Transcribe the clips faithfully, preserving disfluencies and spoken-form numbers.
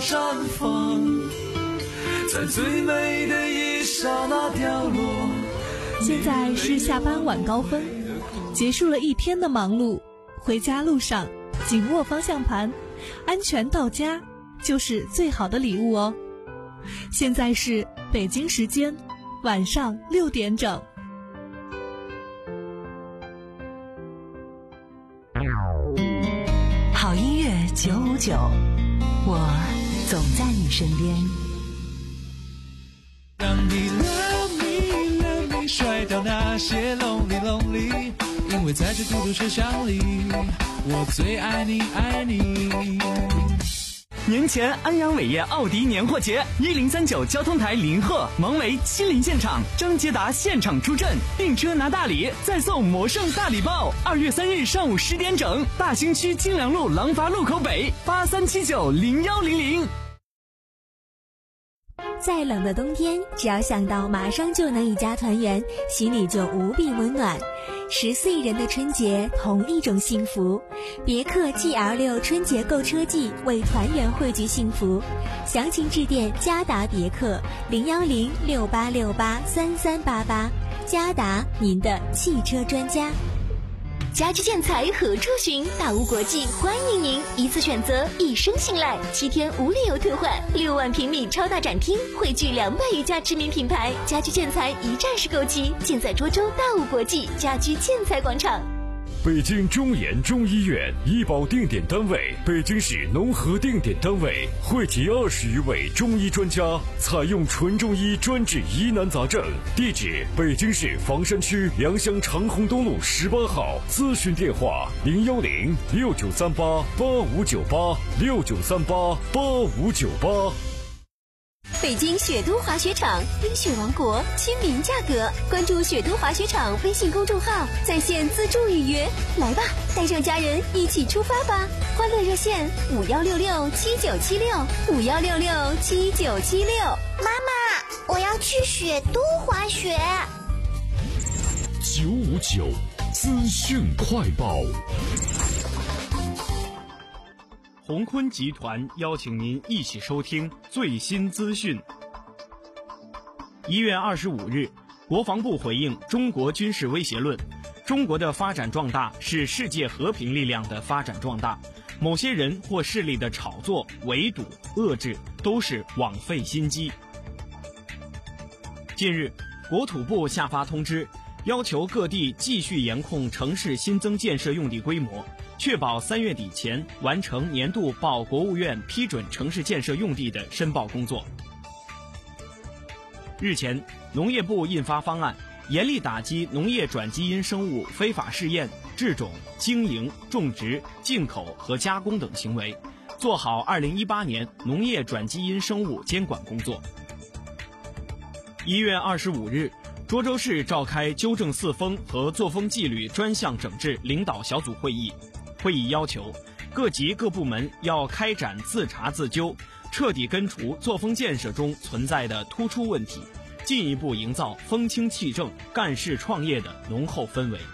绽放，在最美的一刹那掉落。 现在是下班晚高峰，结束了一天的忙碌，回家路上紧握方向盘，安全到家就是最好的礼物哦。现在是北京时间晚上六点整。 好音乐九五九，我总在你身边。 让你 love me love me 甩掉那些 lonely lonely， 因为在这孤独车厢里，我最爱你爱你。 年前安阳伟业奥迪年货节，一零三九交通台林鹤、王维亲临现场，张捷达现场出阵，订车拿大礼，再送魔圣大礼包。二月三日上午十点整，大兴区金良路廊坊路口北，八三七九零幺零零。 再冷的冬天，只要想到马上就能一家团圆，心里就无比温暖。十四亿人的春节，同一种幸福。别克 G L 六 春节购车季，为团圆汇聚幸福。详情致电嘉达别克零幺零六八六八三三八八。嘉达，您的汽车专家。家居建材何处寻？大屋国际欢迎您，一次选择，一生信赖，七天无理由退换，六万平米超大展厅，汇聚两百余家知名品牌，家居建材一站式购齐，尽在涿州大屋国际家居建材广场。 北京中研中医院医保定点单位，北京市农合定点单位，汇集二十余位中医专家，采用纯中医专治疑难杂症。地址：北京市房山区良乡长虹东路十八号。咨询电话：零幺零六九三八八五九八六九三八八五九八。 北京雪都滑雪场，冰雪王国，亲民价格。关注雪都滑雪场微信公众号，在线自助预约。来吧，带上家人一起出发吧！欢乐热线五幺六六七九七六五幺六六七九七六。 妈妈，我要去雪都滑雪。 九五九资讯快报。 鸿坤集团邀请您一起收听最新资讯。一月二十五日，国防部回应中国军事威胁论，中国的发展壮大是世界和平力量的发展壮大，某些人或势力的炒作、围堵、遏制都是枉费心机。近日，国土部下发通知，要求各地继续严控城市新增建设用地规模，确保三月底前完成年度报国务院批准城市建设用地的申报工作。日前，农业部印发方案，严厉打击农业转基因生物非法试验、制种、经营、种植、进口和加工等行为，做好二零一八年农业转基因生物监管工作。一月二十五日，涿州市召开纠正四风和作风纪律专项整治领导小组会议。会议要求，各级各部门要开展自查自纠，彻底根除作风建设中存在的突出问题，进一步营造风清气正、干事创业的浓厚氛围。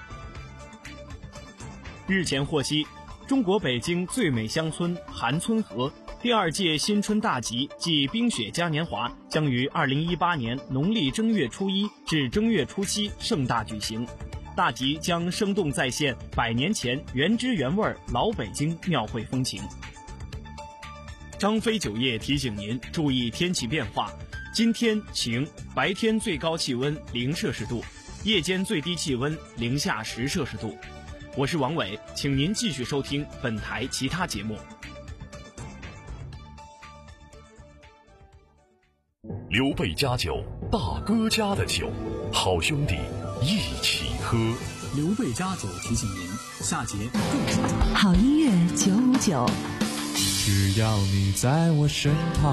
日前获悉，中国北京最美乡村韩村河第二届新春大集暨冰雪嘉年华将于二零一八年农历正月初一至正月初七盛大举行。大集将生动再现百年前原汁原味老北京庙会风情。张飞酒业提醒您注意天气变化，今天晴，白天最高气温零摄氏度，夜间最低气温零下十摄氏度。我是王伟，请您继续收听本台其他节目。 刘备家酒，大哥家的酒，好兄弟一起喝。 刘备家酒提醒您，下节更精彩。 好音乐九五九， 只要你在我身旁。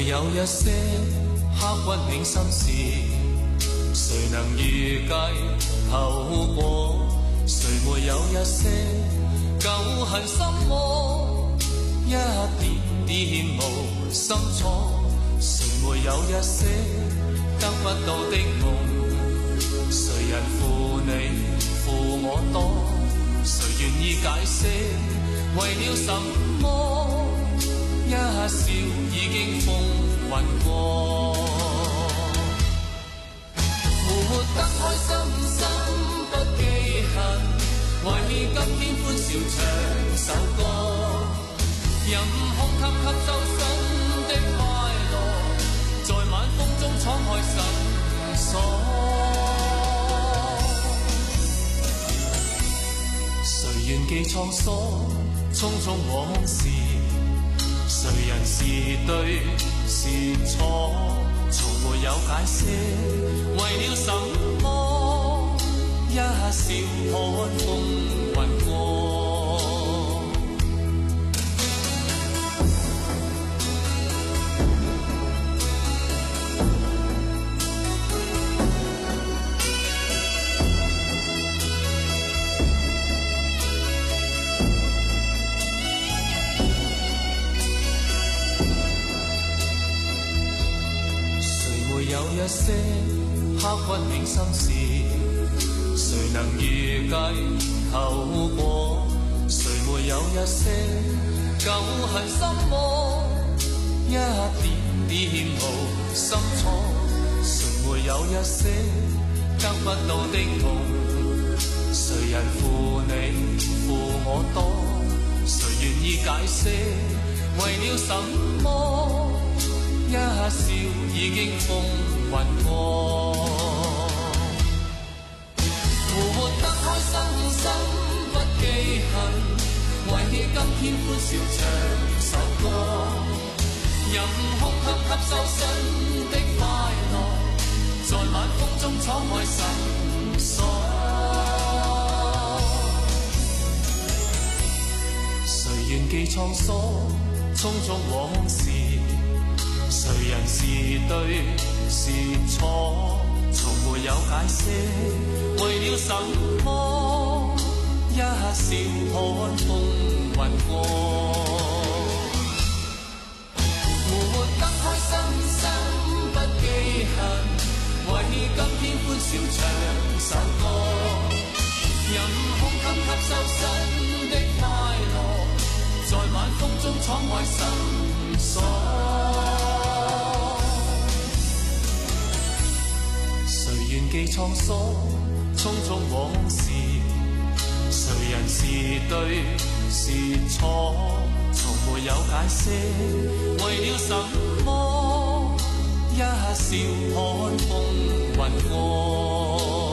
有一些刻骨銘心事，誰能預計後果？誰沒有一些舊恨心魔，一點點無心錯？誰沒有一些得不到的夢？誰人負你負我多？誰願意解釋為了什麼？一笑已經風雲過，活得開心心不記恨，為今天歡笑唱首歌，任空吸吸周身的快樂，在晚風中敞開心鎖。誰願記滄桑，匆匆往事，誰人是對是錯，從沒有解釋為了什麼，一笑看風雲過。一些刻骨銘心事，誰能預計後果？誰沒有一些舊恨心魔，一點點無心錯？誰沒有一些得不到的夢？誰人負你負我多？誰願意解釋為了什麼？一笑已經風雲過，活得開心心不記恨，為今天歡笑唱首歌，任空吸吸收新的快樂，在晚風中敞開心鎖。誰願記滄桑，匆匆往事，誰人是對是錯，從沒有解釋為了什麼，一笑看風雲過，活得開心心不記恨，為今天歡笑唱首歌，任空吸吸收新的快樂，在晚風中敞開心鎖。誰願記滄桑，匆匆往事，誰人是對是錯，從沒有解釋為了什麼，一笑看風雲過。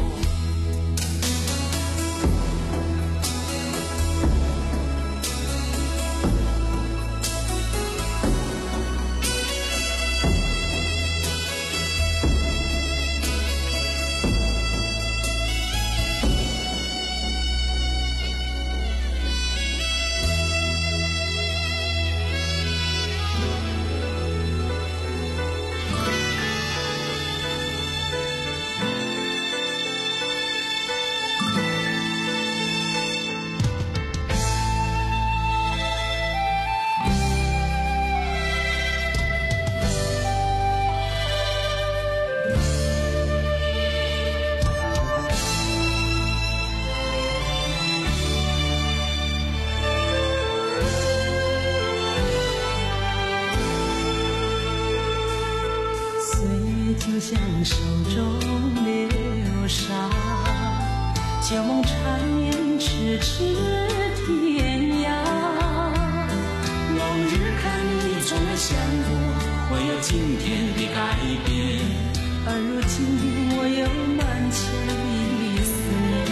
就像手中流沙，旧梦缠绵咫尺天涯。 往日看你总有想过，会有今天的改变， 而如今我有满腔的思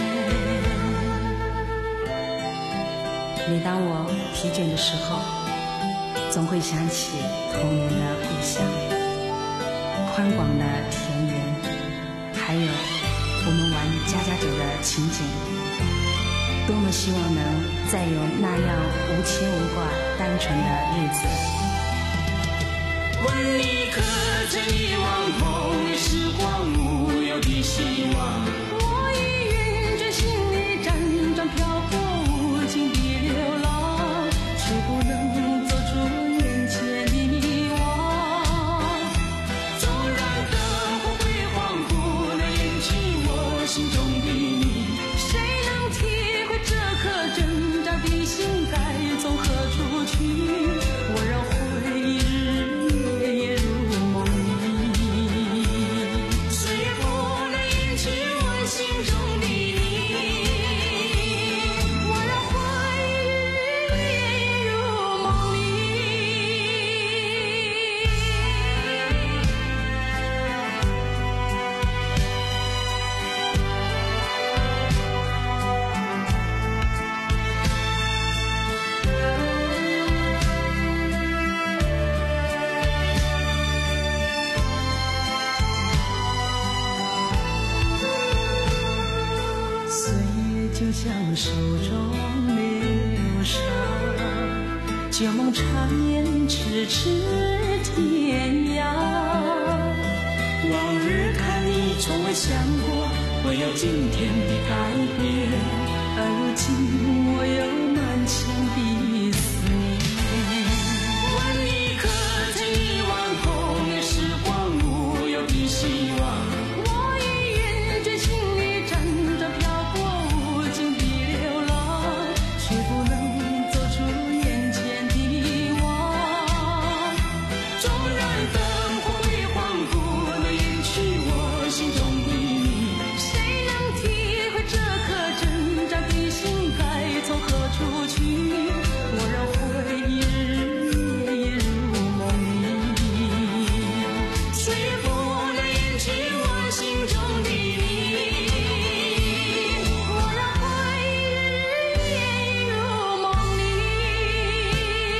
念。每当我疲倦的时候，总会想起童年的故乡，宽广的田园，还有我们玩家家酒的情景，多么希望能再有那样无牵无挂、单纯的日子。 问你可曾遗忘童年时光无忧的希望？我已云卷心里辗转漂泊无尽的流浪，却不能走出眼前的迷惘。纵然灯火会恍惚地引起我心中的你，谁能体会这颗挣扎的心该从何处去？我让回忆日夜夜入梦里，谁也不能引起我心中的你。我让回忆日夜夜入梦里。岁月就像手中流沙，旧梦缠绵咫尺天涯。往日看你从未想过会有今天的改变，而如今我有满腔的思念。问你可曾遗忘童年时光无忧的希望？我已云卷心里辗转漂泊无尽的流浪，却不能走出眼前的迷惘。纵然灯火会恍惚地引起我心中的你，谁能体会这颗挣扎的心该从何处去？我让回忆日夜夜入梦里，谁也不能引起我心中的你。我让回忆日夜夜入梦里。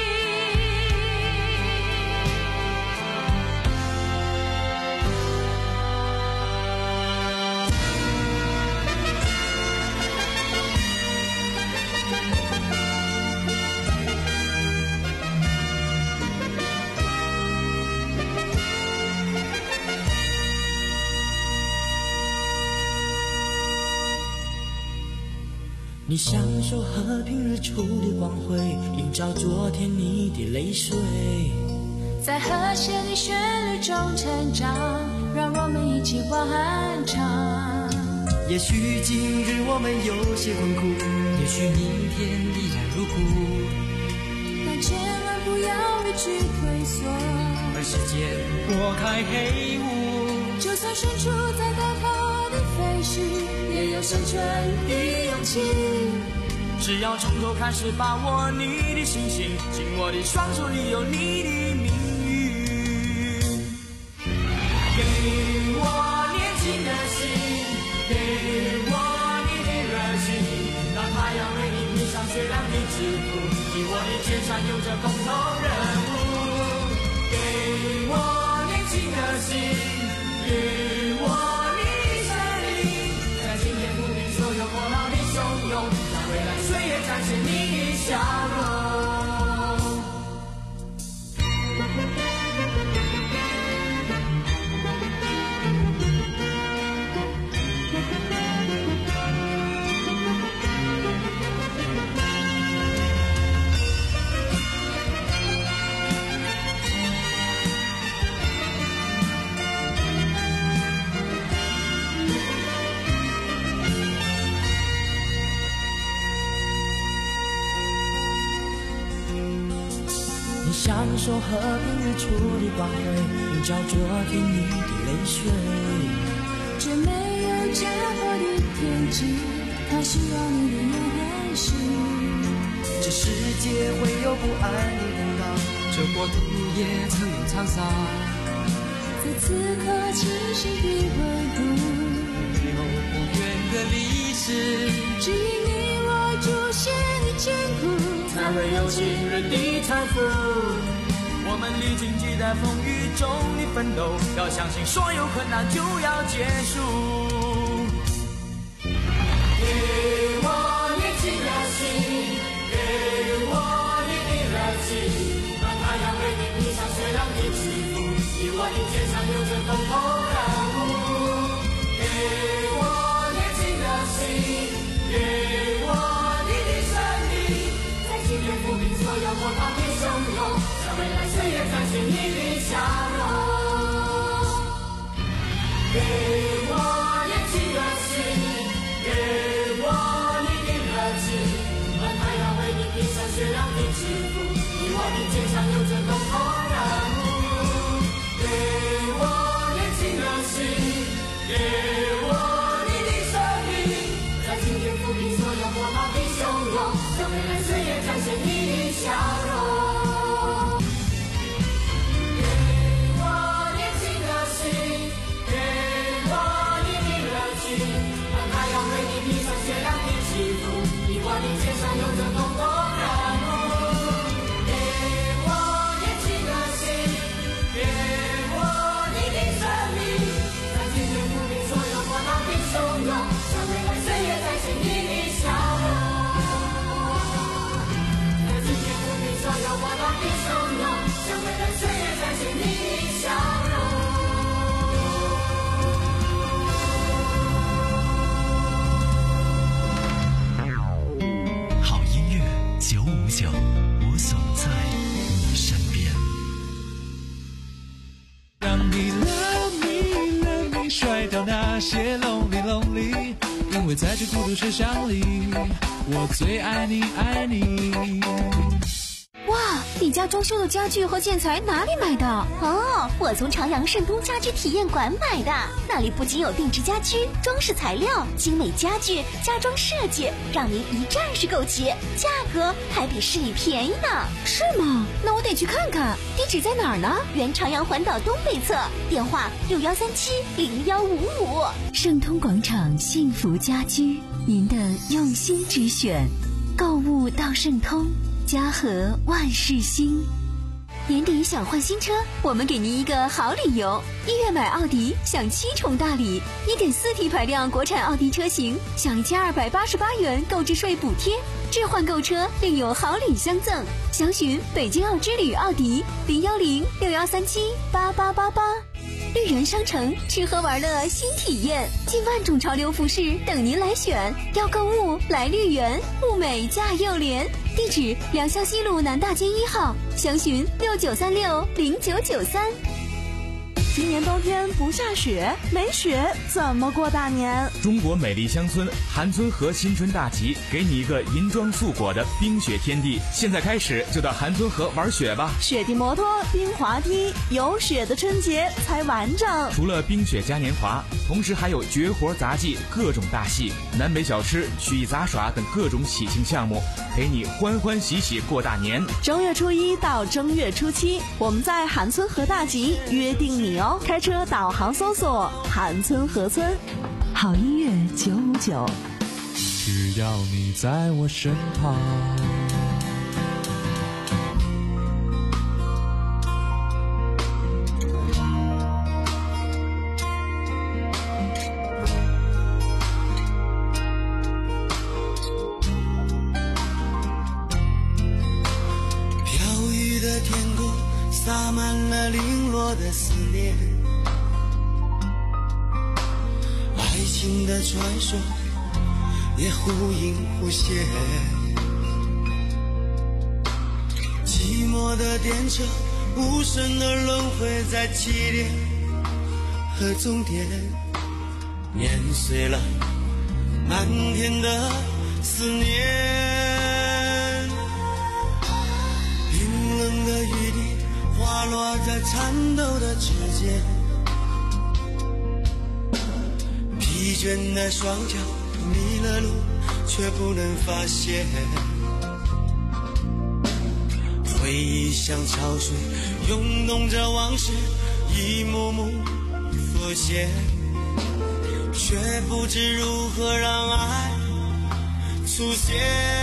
你享受和平日出的光辉，映照昨天你的泪水。 在和谐的旋律中成长，让我们一起欢唱。 也许今日我们有些困苦，也许明天依然如故， 但千万不要畏惧退缩， 而时间拨开黑雾。 就算身处在高塔的废墟，也有生存的勇气。 只要从头开始，把握你的信心，紧握的双手里有你的命运。给我年轻的心，给我你的热情，让太阳为你披上雪亮的制服，你我的肩上有着共同任务。给我年轻的心，给我你的生命，在今天不必所有过劳的汹涌，让未来岁月展现你的笑容。享受和平日出的光辉，映照昨天你的泪水。 这没有结果的天际，它需要你的延续。 这世界会有不安的动荡，这国土也曾有沧桑。 在此刻清晰的回顾， 背后不远的历史， 只因你我祖先的艰苦， 才会有今日的财富。我们历经几代风雨中的奋斗，要相信所有困难就要结束。给我年轻的心，给我你的热情，让太阳为你披上雪亮的制服， 肩上有着共同任务。给我年轻的心，给我你的生命，在今天抚平所有波涛的汹涌，让未来岁月展现你的笑容。给我年轻的心，给我你的热情，让太阳为你披上雪亮的肌肤，你我的肩上有着共同任务。给我年轻的心，给我你的生命，在今天抚平所有波涛的汹涌，让未来岁月展现你的笑容。给我年轻的心，给我你的热情，让太阳为你披上雪亮的肌肤，你我的肩上有着共同任务。给我年轻的心，给我你的生命，在今天抚平所有波涛的汹涌，让未来岁月展现你的笑容。在今天抚平所有波涛的汹涌，让未来岁月展现你的笑容。 好音乐九五九，我总在你身边。 让你 love me love me 甩掉那些 lonely lonely， 因为在这孤独车厢里，我最爱你爱你。 哇，你家装修的家具和建材哪里买的？ 哦，我从朝阳盛通家居体验馆买的，那里不仅有定制家居、装饰材料、精美家具、家装设计，让您一站式购齐，价格还比市里便宜呢。 是吗？那我得去看看。地址在哪儿呢？ 原朝阳环岛东北侧，电话六幺三七零幺五五。 盛通广场幸福家居，您的用心之选，购物到盛通，家和万事兴。 年底想换新车，我们给您一个好理由。一月买奥迪享七重大礼，一点四 T 排量国产奥迪车型享一千二百八十八元购置税补贴，置换购车另有好礼相赠。详询北京奥之旅奥迪零幺零六幺三七八八八八。绿园商城吃喝玩乐新体验，近万种潮流服饰等您来选。要购物来绿园，物美价又廉。地址：良乡西路南大街一号，详询六九三六零九九三。 今年冬天不下雪，没雪怎么过大年？ 中国美丽乡村韩村河新春大集，给你一个银装素裹的冰雪天地。现在开始就到韩村河玩雪吧！ 雪地摩托、冰滑梯，有雪的春节才完整。 除了冰雪嘉年华，同时还有绝活杂技、各种大戏、南北小吃、曲艺杂耍等各种喜庆项目，陪你欢欢喜喜过大年。 正月初一到正月初七，我们在韩村河大集约定你哦！开车导航搜索韩村河村。 好音乐九五九， 只要你在我身旁。 飘雨的天空洒满了零落的思念，爱情的传说也忽隐忽现，寂寞的电车无声的轮回在起点和终点，碾碎了漫天的思念，冰冷的雨滴滑落在颤抖的指尖，疲倦的双脚迷了路却不能发现，回忆像潮水涌动着往事一幕幕浮现，却不知如何让爱出现。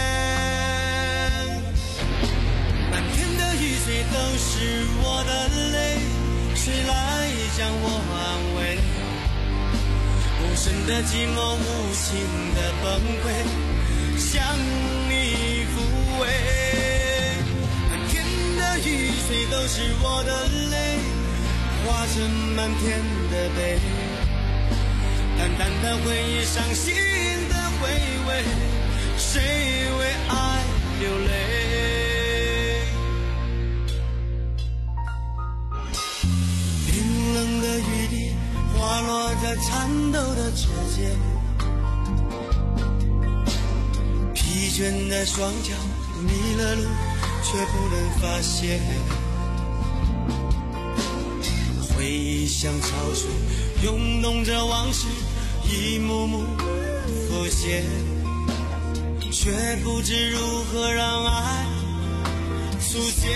满天的雨水都是我的泪，谁来将我安慰？无声的寂寞，无情的崩溃，向你抚慰。满天的雨水都是我的泪， 化成满天的悲，淡淡的回忆，伤心的回味，谁为爱流泪？冰冷的雨滴滑落在颤抖的指尖，疲倦的双脚迷了路，却不能发现。回忆像潮水涌动着往事，一幕幕浮现，却不知如何让爱出现。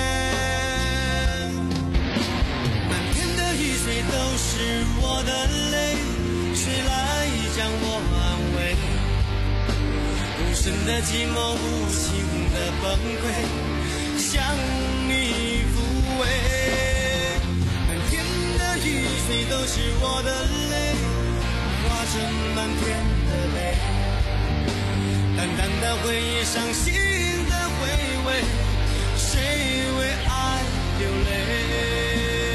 满天的雨水都是我的泪，谁来将我安慰？无声的寂寞，无情的崩溃，向你抚慰。雨水都是我的泪，化成满天的泪，淡淡的回忆，伤心的回味，谁为爱流泪？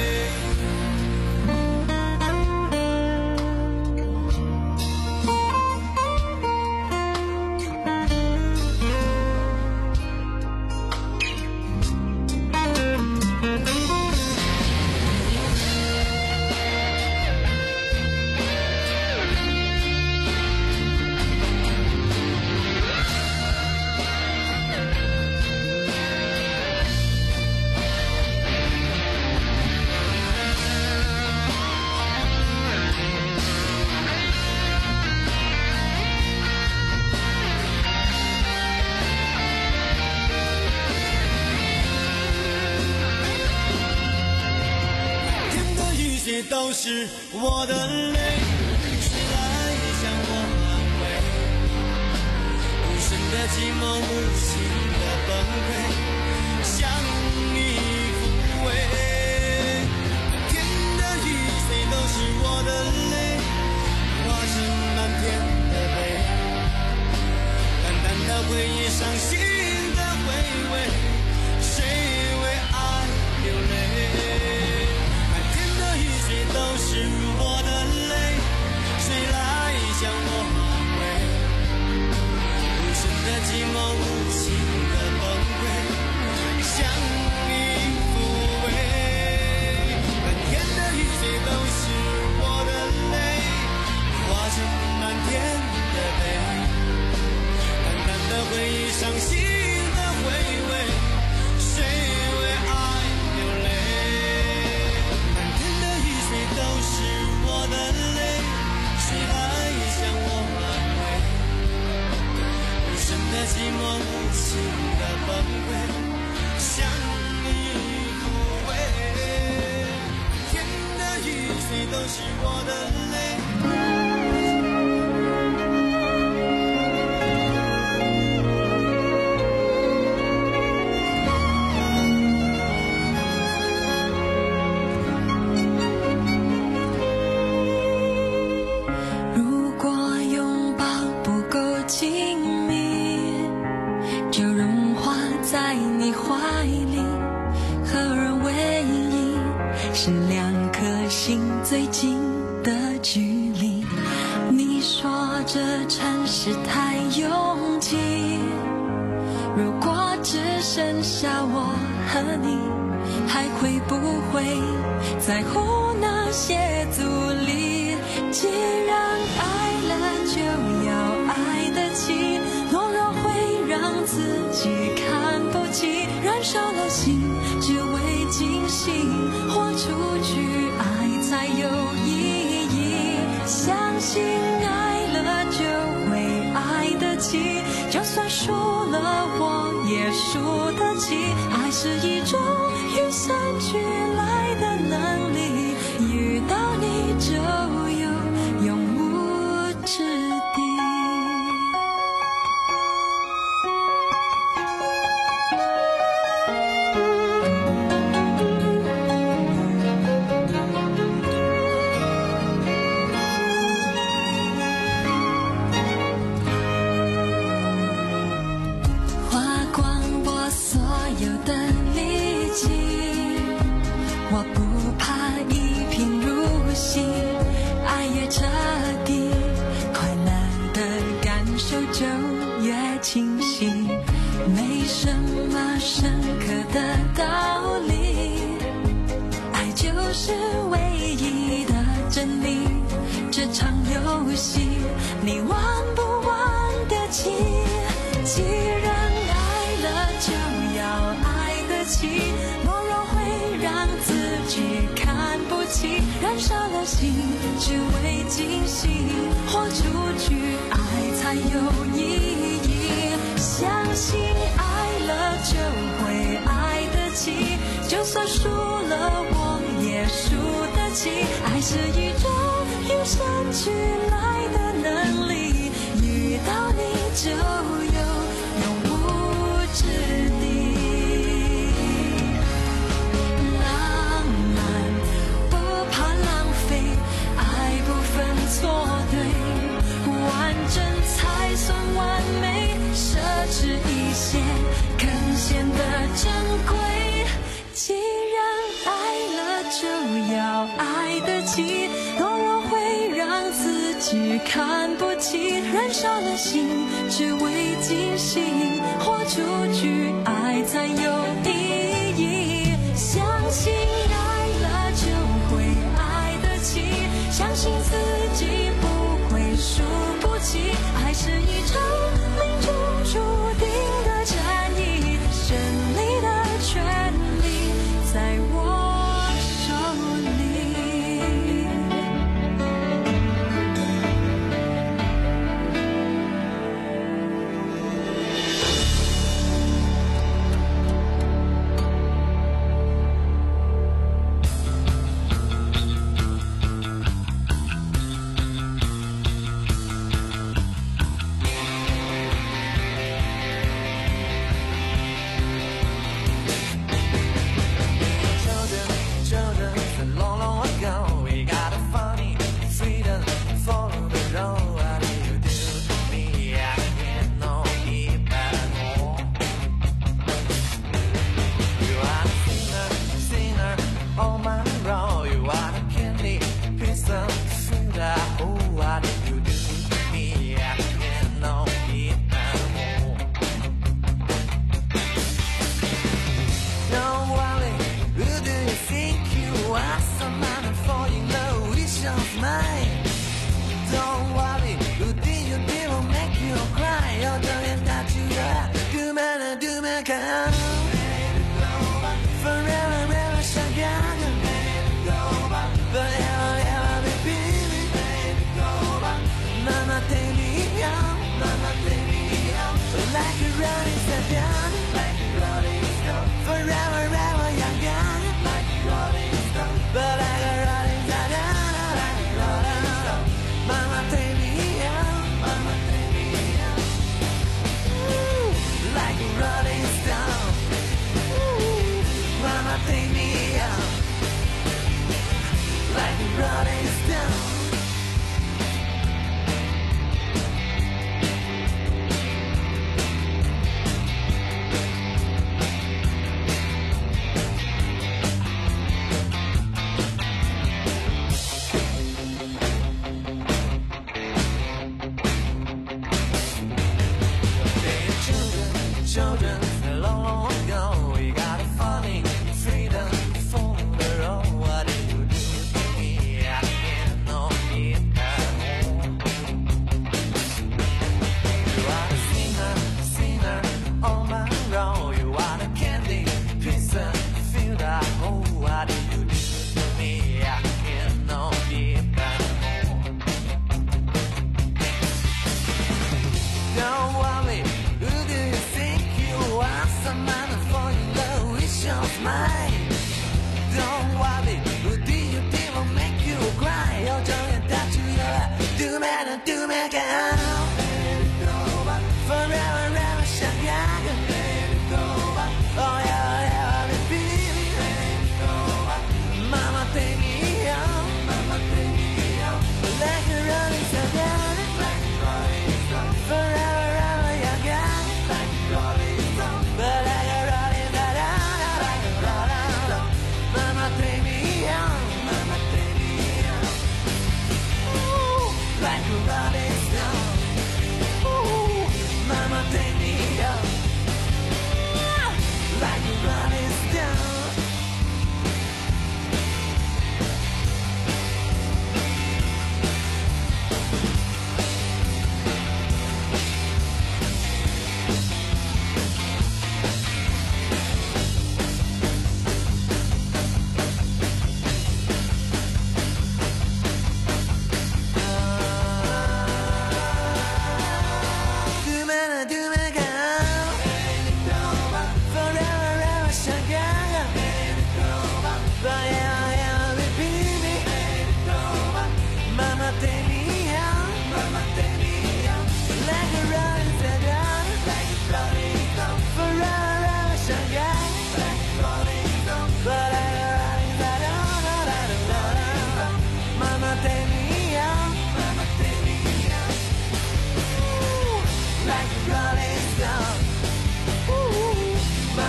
都是我的泪，谁来将我安慰？无声的寂寞，无情的崩溃，向你抚慰。天的雨水都是我的泪，化成满天的悲，淡淡的回忆，伤心的回味，谁为爱流泪？都是我的泪，谁来将我安慰？无声的寂寞，无情的崩溃，向你抚慰。满天的雨水都是我的泪，化成满天的悲，淡淡的回忆，伤心的回味，谁为爱流泪？都是我的泪，谁来将我安慰？无声的寂寞，无情的崩溃，向你抚慰。天的雨水都是我的泪。 是两颗心最近的距离。你说这城市太拥挤，如果只剩下我和你，还会不会在乎那些阻力？既然爱了就要爱得起，懦弱会让自己看不起，燃烧了心只为惊喜，豁出去爱才有意义。相信爱了就会爱得起，就算输了我也输得起。爱是一种与生俱来的能力，遇到你就有永无之地。 深刻的道理，爱就是唯一的真理。这场游戏你玩不玩得起？既然爱了就要爱得起，懦弱会让自己看不起，燃烧了心只为惊喜，豁出去爱才有意义。相信爱了就会爱得起，就算输了我也输得起。爱是一种与生俱来的能力，遇到你就有永无之地。浪漫不怕浪费，爱不分错对，完整才算完美，奢侈一些更显得珍贵。既然爱了就要爱得起，懦弱会让自己看不起，燃烧了心只为惊喜，豁出去爱才有意义。相信爱了就会爱得起，相信自己不会输不起。爱是一场命中注定的战役，胜利的权利在我手里。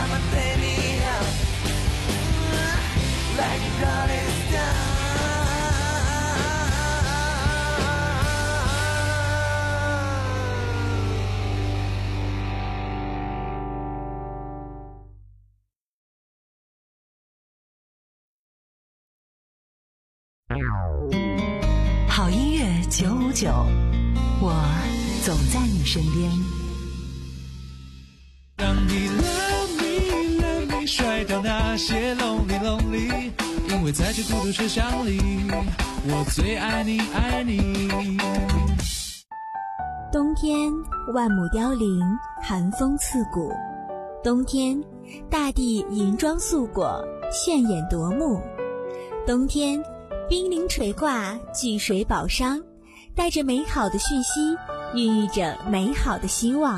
I'ma take me out like a rolling stone. 好音乐九五九，我总在你身边。 让你 love me love me 甩掉那些 lonely lonely， 因为在这孤独车厢里，我最爱你爱你。 冬天万亩凋零，寒风刺骨。冬天大地银装素裹，炫眼夺目。冬天冰凌垂挂，聚水宝商，带着美好的讯息，孕育着美好的希望。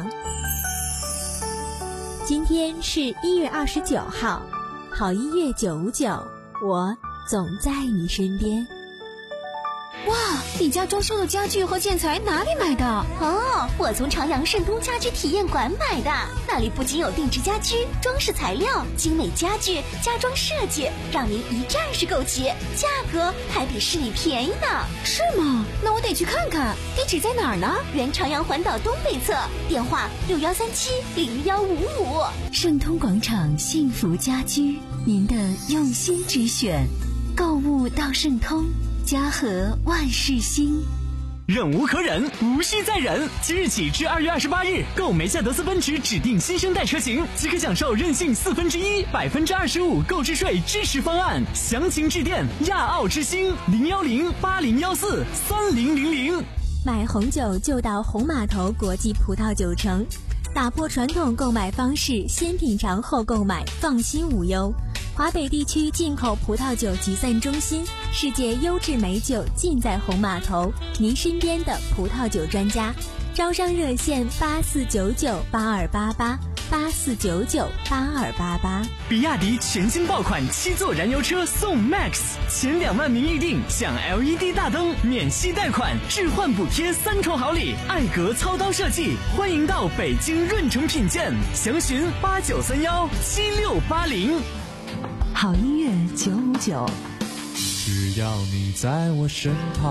今天是一月二十九号，好音乐九五九，我总在你身边。 哇，你家装修的家具和建材哪里买的？哦，我从长阳盛通家居体验馆买的。那里不仅有定制家居、装饰材料、精美家具、家装设计，让您一站式购齐，价格还比市里便宜呢。是吗？那我得去看看。地址在哪儿呢？原长阳环岛东北侧，电话六幺三七零幺五五。 盛通广场幸福家居，您的用心之选，购物到盛通。家和万事兴， 忍无可忍，无需再忍。即日起至二月二十八日，购梅赛德斯奔驰指定新生代车型，即可享受任性四分之一、百分之二十五购置税支持方案。详情致电亚奥之星零幺零八零幺四三零零零。 买红酒就到红码头国际葡萄酒城，打破传统购买方式，先品尝后购买，放心无忧。华北地区进口葡萄酒集散中心，世界优质美酒尽在红码头，您身边的葡萄酒专家。招商热线八四九九八二八八八四九九八二八八。 比亚迪全新爆款七座燃油车送 Max， 前两万名预定享 L E D 大灯、免息贷款、置换补贴三重好礼，艾格操刀设计，欢迎到北京润城品鉴，详询八九三幺七六八零。 好音乐九五九， 只要你在我身旁。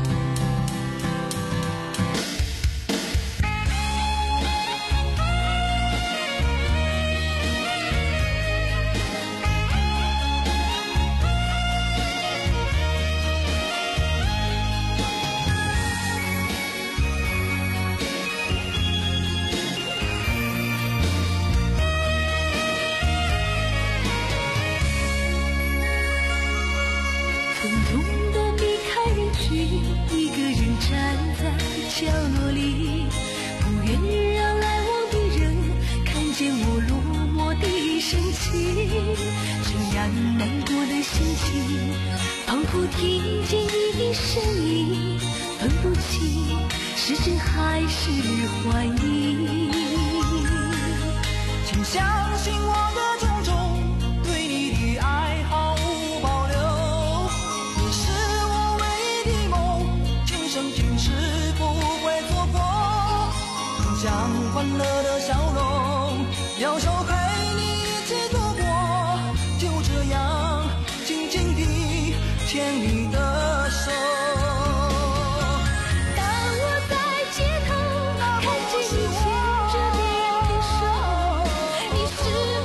角落里，不愿让来往的人看见我落寞的神情。这样难过的心情，仿佛听见你的声音，分不清是真还是怀疑。 请相信我的种种，对你的爱毫无保留。你是我唯一的梦，今生今世不会错过。分享欢乐的笑容，要求陪你一起度过。就这样紧紧地牵你的手。 看见你牵着别人的手，你是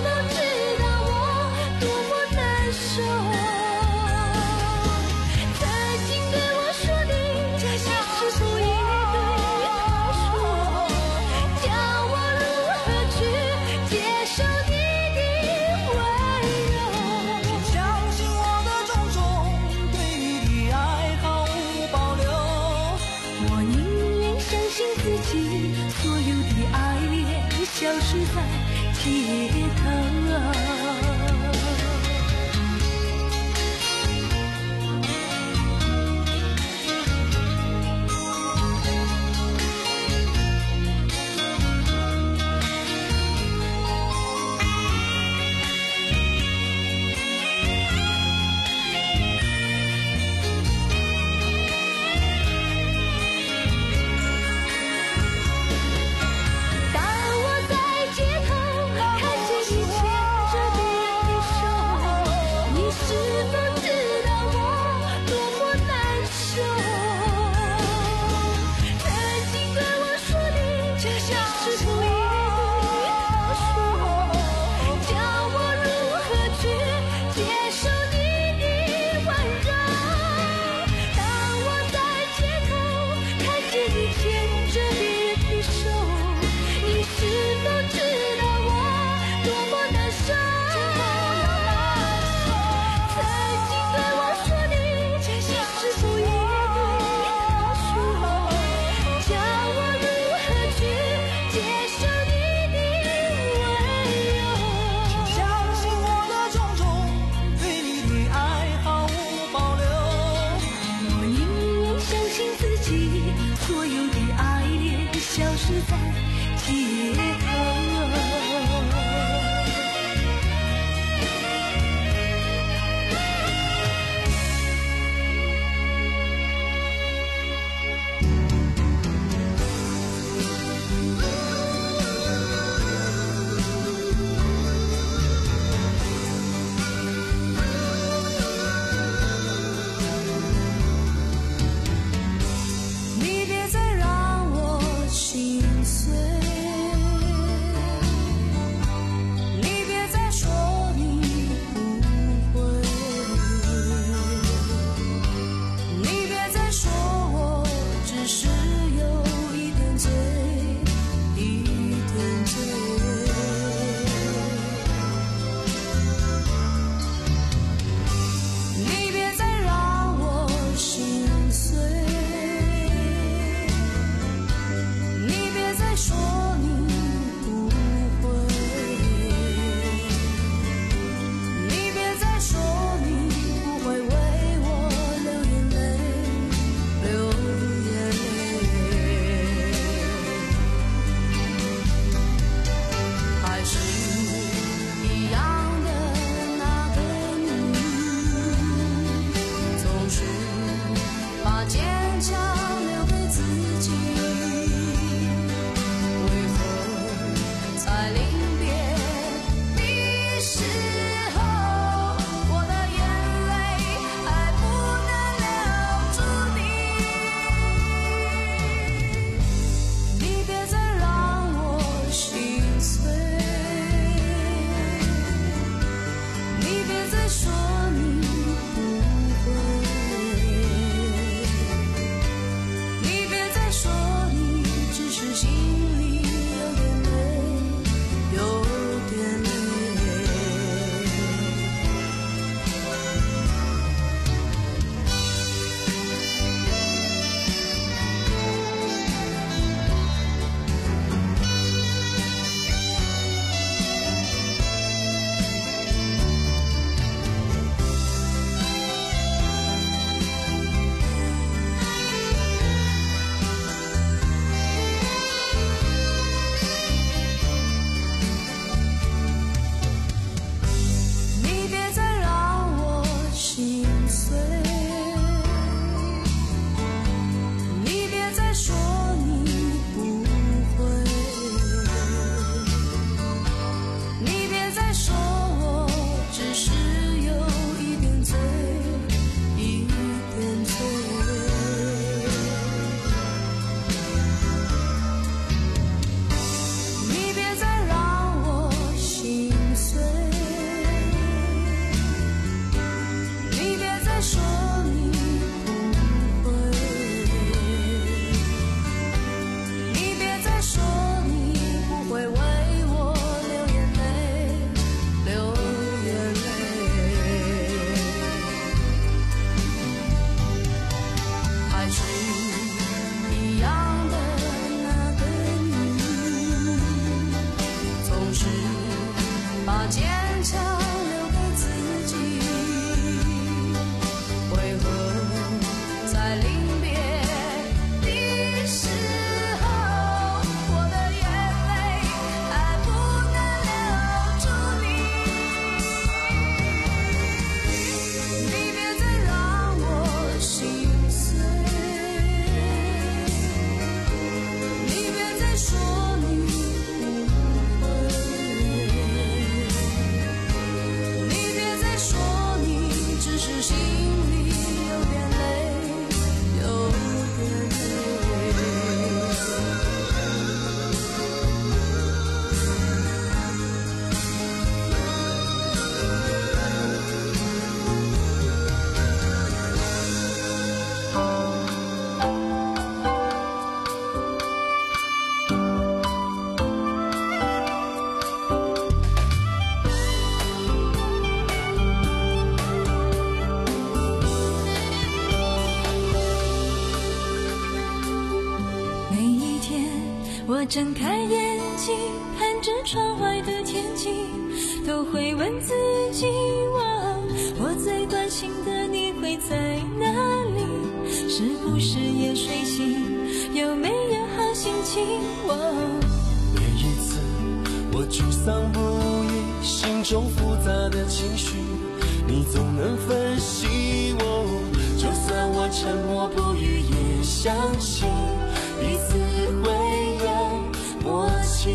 睁开眼睛，看着窗外的天气，都会问自己，我我最关心的你会在哪里？是不是也睡醒？有没有好心情？我每一次我沮丧不已，心中复杂的情绪，你总能分析我。就算我沉默不语，也相信彼此会有默契。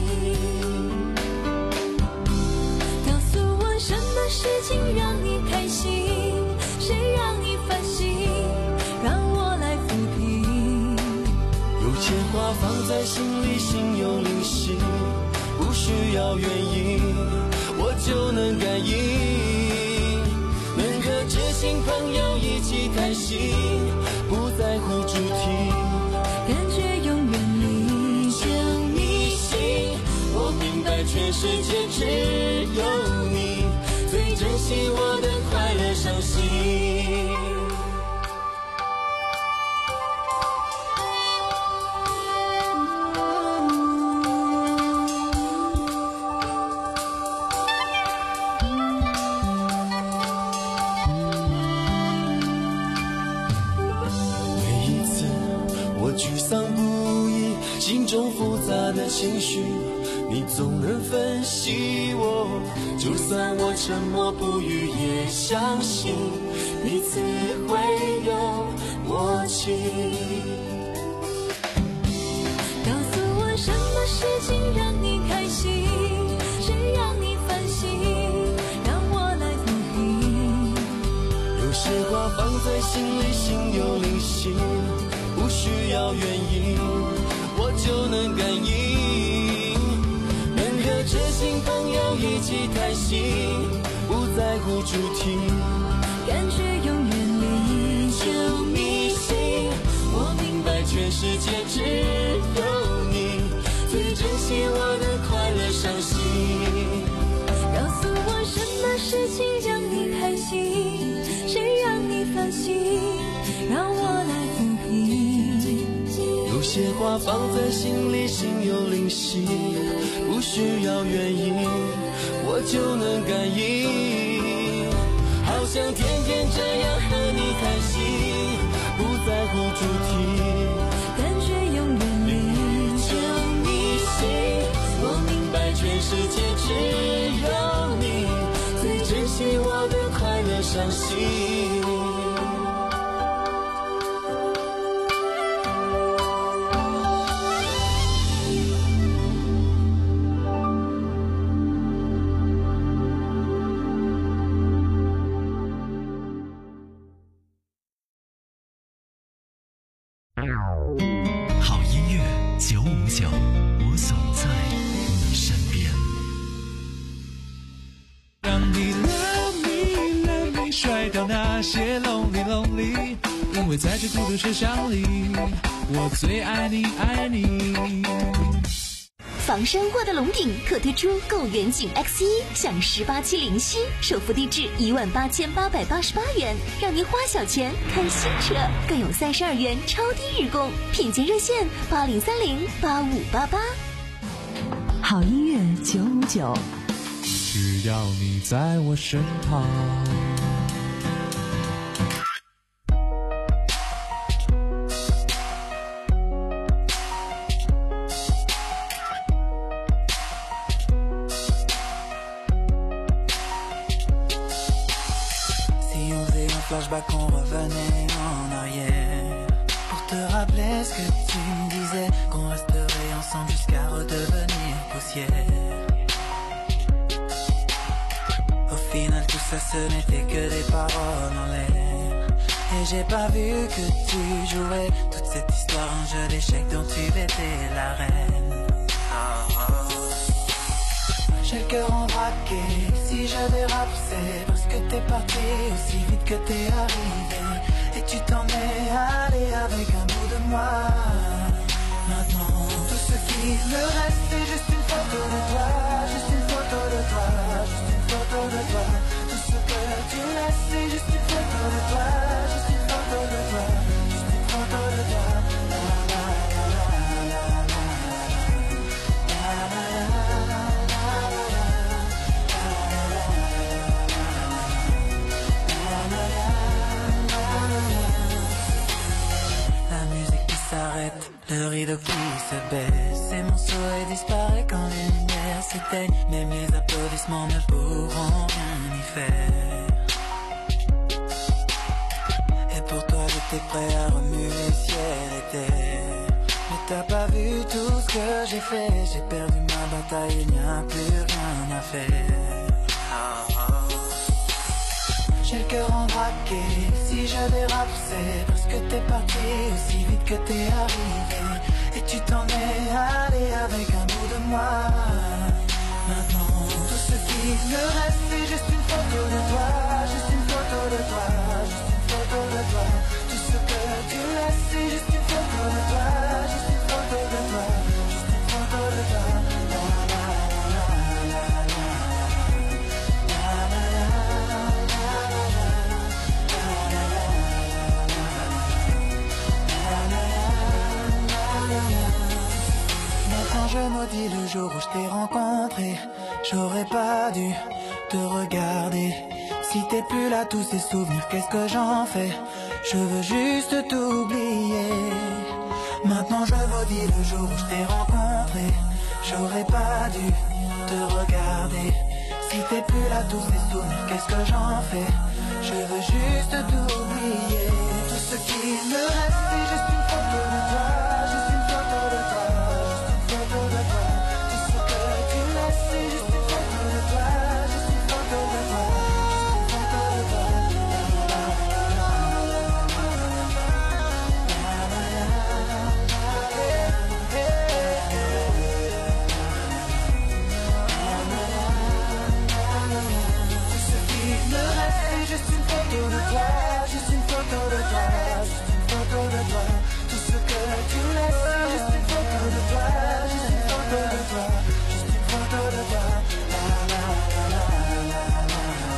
告诉我什么事情让你开心，谁让你烦心，让我来抚平。 有些话放在心里，心有灵犀，不需要原因，我就能感应。能和知心朋友一起开心，不在乎主题， 感觉永远历久弥新。 我明白全世界只有你最珍惜我的快乐伤心。沮丧不已，心中复杂的情绪，你总能分析我。就算我沉默不语，也相信彼此会有默契。 告诉我什么事情让你开心，谁让你烦心，让我来抚平。 有些话放在心里，心有灵犀，不需要原因，我就能感应。能和知心朋友一起开心，不在乎主题， 感觉永远历久弥新。 我明白全世界只有你最珍惜我的快乐伤心。 告诉我什么事情让你开心，谁让你烦心，让我来抚平。 有些话放在心里，心有灵犀，不需要原因，我就能感应。好想天天这样和你开心，不在乎主题， 感觉永远历久弥新。 我明白全世界只有你最珍惜我的快乐伤心。 好音乐九五九，我总在你身边。 让你 love me love me 甩掉那些 lonely lonely， 因为在这孤独车厢里，我最爱你爱你。 房山沃德龙顶特推出购远景 X 一 享十八期零息，首付低至一万八千八百八十八元，让您花小钱看新车，更有三十二元超低日供，品鉴热线八零三零八五八八。 好音乐九五九， 只要你在我身旁。 Flashback, on revenait en arrière pour te rappeler ce que tu me disais, qu'on resterait ensemble jusqu'à redevenir poussière. Au final tout ça ce n'était que des paroles en l'air, et j'ai pas vu que tu jouais toute cette histoire, un jeu d'échecs dont tu étais la reine. Oh, oh. J'ai le cœur en braqué, si je dérape c'est parce que t'es parti aussi vite que t'es arrivé, et tu t'en es allé avec un bout de moi. Maintenant tout ce qui me reste c'est juste une photo de toi, juste une photo de toi, juste une photo de toi. Tout ce que tu laisses c'est juste une photo de toi, juste une photo de toi, juste une photo de toi. La, la, la, la, la, la. rideau qui se baisse et mon sourire disparaît quand les lumières s'éteignent. Mais mes applaudissements ne pourront rien y faire. Et pour toi j'étais prêt à remuer ciel et terre. Mais t'as pas vu tout ce que j'ai fait. J'ai perdu ma bataille, il n'y a plus rien à faire. J'ai le cœur en braqué, si je dérape c'est parce que t'es parti aussi vite que t'es arrivé. Et tu t'en es allé avec un bout de moi. Maintenant tout ce qui me reste c'est juste une photo de toi. Juste une photo de toi, juste une photo de toi. Tout ce que tu laisses c'est juste une photo de toi. Juste une photo de toi, juste une photo de toi. Maintenant je maudis le jour où je t'ai rencontré. J'aurais pas dû te regarder. Si t'es plus là, tous ces souvenirs, qu'est-ce que j'en fais? Je veux juste t'oublier. Maintenant je maudis le jour où je t'ai rencontré. J'aurais pas dû te regarder. Si t'es plus là, tous ces souvenirs, qu'est-ce que j'en fais? Je veux juste t'oublier. Tout ce qui me reste c'est juste une photo de toi. Juste une photo de toi. Juste une photo de toi. Tout ce que tu laisses c'est juste une photo de toi. Juste une photo de toi. Juste une photo de toi. Tout ce qui me reste c'est juste une photo de toi. Juste une photo de toi. Juste une photo de toi. Tout ce que tu laisses c'est juste une photo de toi. Juste une photo de toi. Juste une photo de toi. La la la la la la.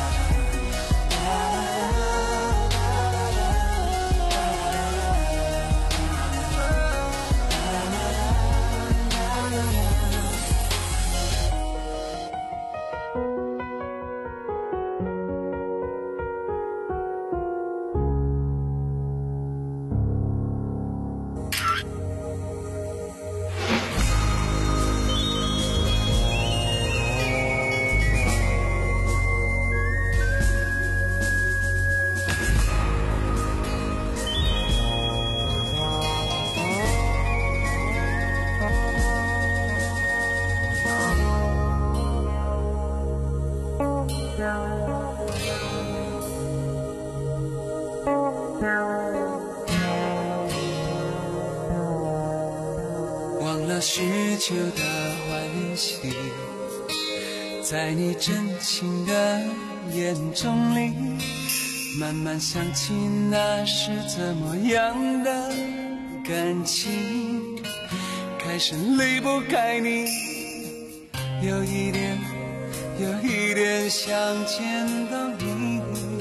忘了许久的欢喜，在你真情的眼中里，慢慢想起那是怎么样的感情，开始离不开你，有一点有一点想见到你，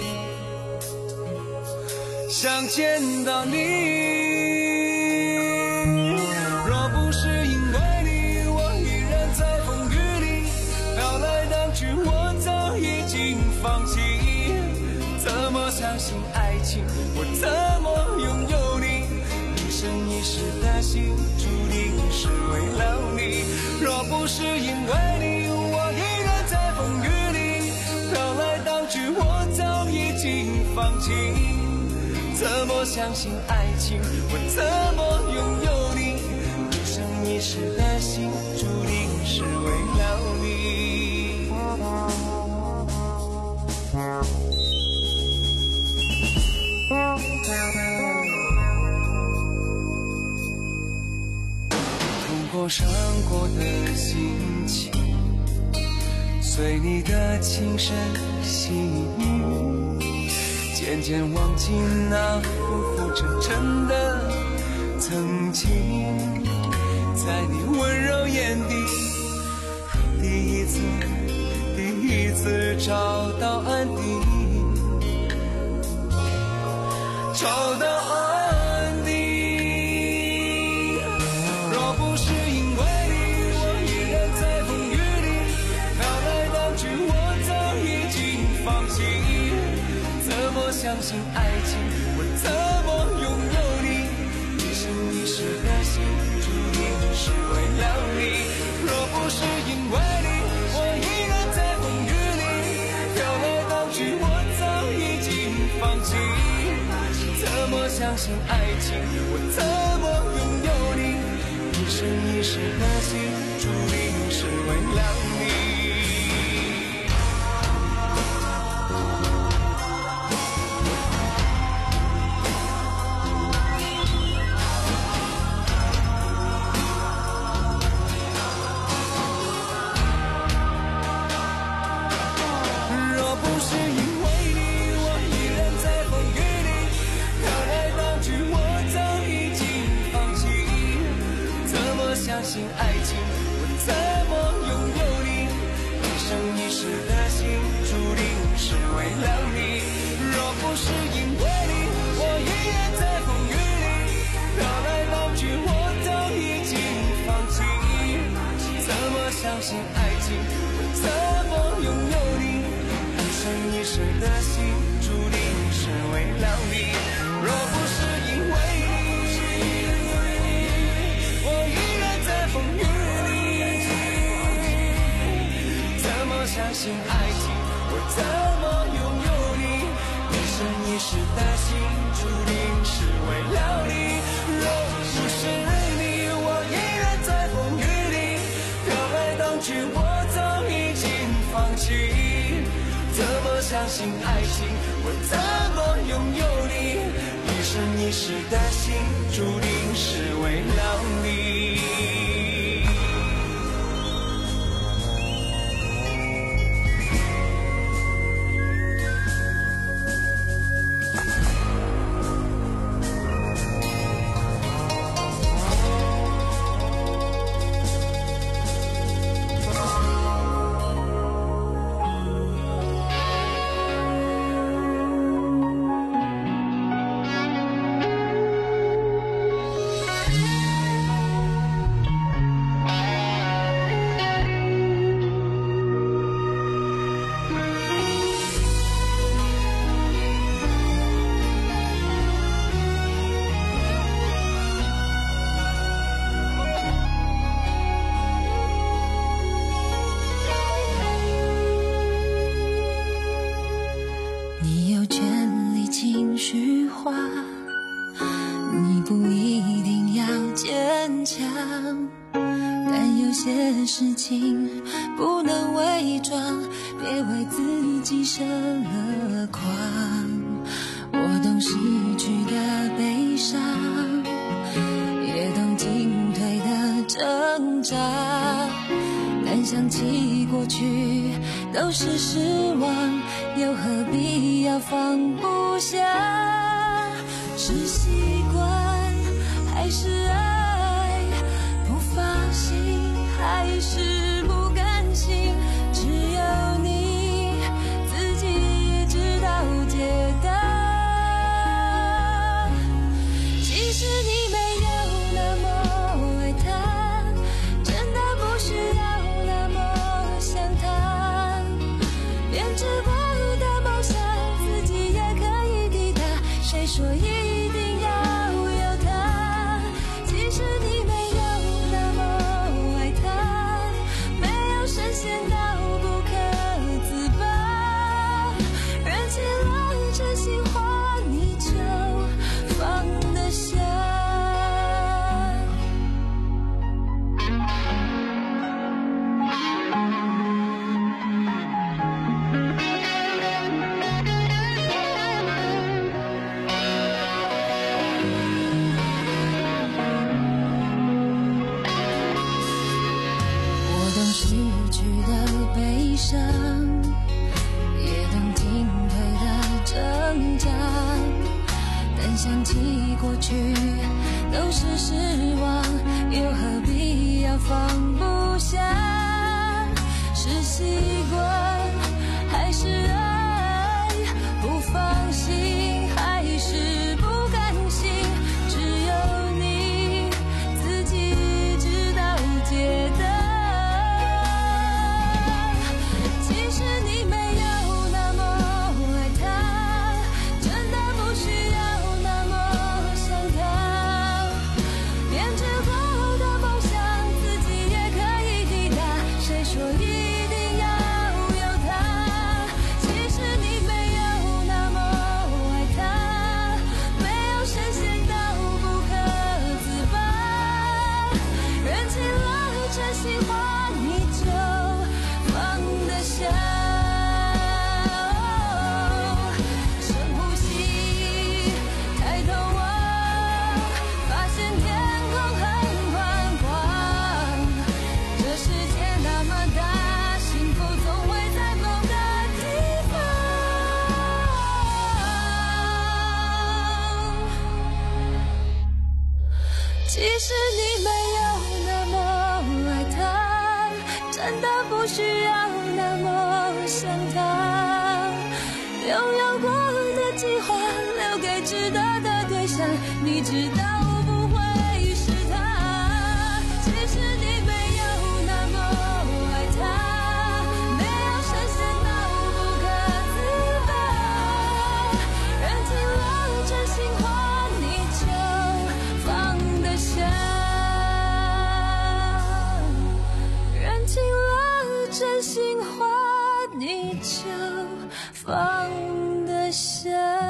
想见到你。若不是因为你，我依然在风雨里飘来荡去，我早已经放弃。怎么相信爱情？我怎么拥有你？一生一世的心，注定是为了你。若不是因为你，我依然在风雨里飘来荡去，我早已经放弃。怎么相信爱情？我怎么拥有你？一生一世的心，注定是为了你。痛过伤过的心情，随你的轻声细语，渐渐忘记那浮浮沉沉的曾经，在你温柔眼底，第一次第一次找到安定，找到安定。若不是因为你，我依然在风雨里飘来荡去，我早已经放弃。怎么相信爱情？我怎么拥有你？一生一世的心，注相信爱情，我怎么拥有你？一生一世的心，注定是为了你。若不是因为你，我依然在风雨里飘来荡去，我早已经放弃。怎么相信爱情？我怎么拥有你？一生一世的心，注定是为了你。若不是因为你，我依然在风雨里飘来荡去，我早已经放弃。怎么相信爱情？我怎么拥有你？一生一世的心，注定是为了你。若不是因为你，我依然在风雨里。怎么相信爱情？我怎么拥有你？一生一世的心，注定是为了你。若不是你，我依然在风雨里飘来荡去，我早已经放弃。怎么相信爱情？我怎么拥有你？一生一世的心，注定是为了你。 事情不能伪装，别为自己设了框。我懂失去的悲伤，也懂进退的挣扎，但想起过去都是失望，又何必要放不下？是习惯还是爱？不放心还是不甘心，只有你自己也知道解答。其实你没有那么爱他，真的不需要那么想他，编织过的梦想自己也可以抵达，谁说一定要有他？其实你没深陷到不可自拔，燃起了真心话，你就放得下。我懂失去的悲伤，也懂进退的挣扎，但想起过去都是失望，又何必要放不下？是习惯还是爱？不放心还是不甘心？只有你自己知道解答。说一定要有他。 其实你没有那么爱他，真的不需要那么想他。拥有过的计划留给值得的对象，你知道不会是他。其实你没有那么爱他，没有深陷到不可自拔。人听了真心话你就放得下，人听了真心话你就放得下。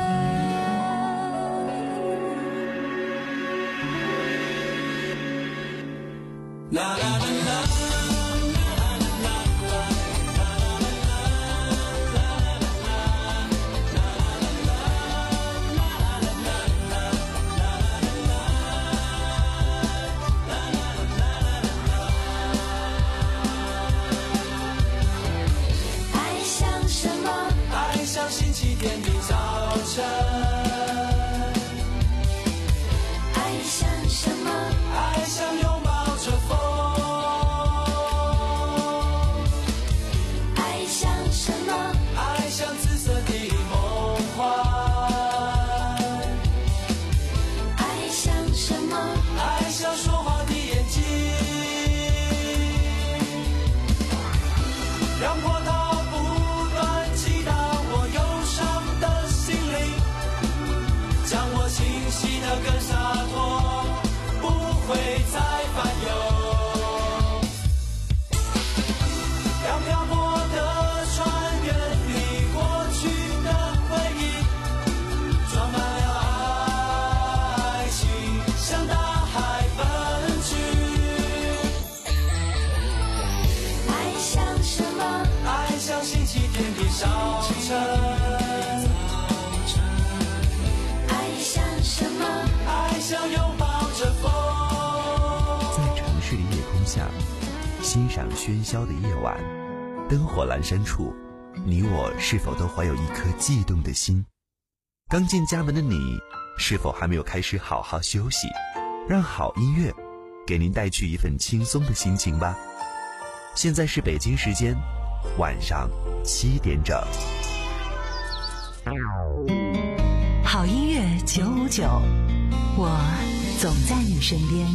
啦啦啦啦。 星期天的早晨， 爱像什么？ 爱像拥抱着风。 爱像什么？ 爱像紫色的梦幻。 爱像什么？ 爱像说话的眼睛，让波涛不断击打我忧伤的心灵，将我清晰的更洒脱，不会再烦忧。让漂泊的船远离过去的回忆，装满了爱情，向大海奔去。 爱像什么？ 爱像星期天的早晨。 爱像什么？ 爱像拥抱着风。 在城市的夜空下，欣赏喧嚣的夜晚，灯火阑珊处，你我是否都怀有一颗悸动的心？刚进家门的你，是否还没有开始好好休息？让好音乐给您带去一份轻松的心情吧。现在是北京时间晚上七点整。 好音乐九五九，我总在你身边。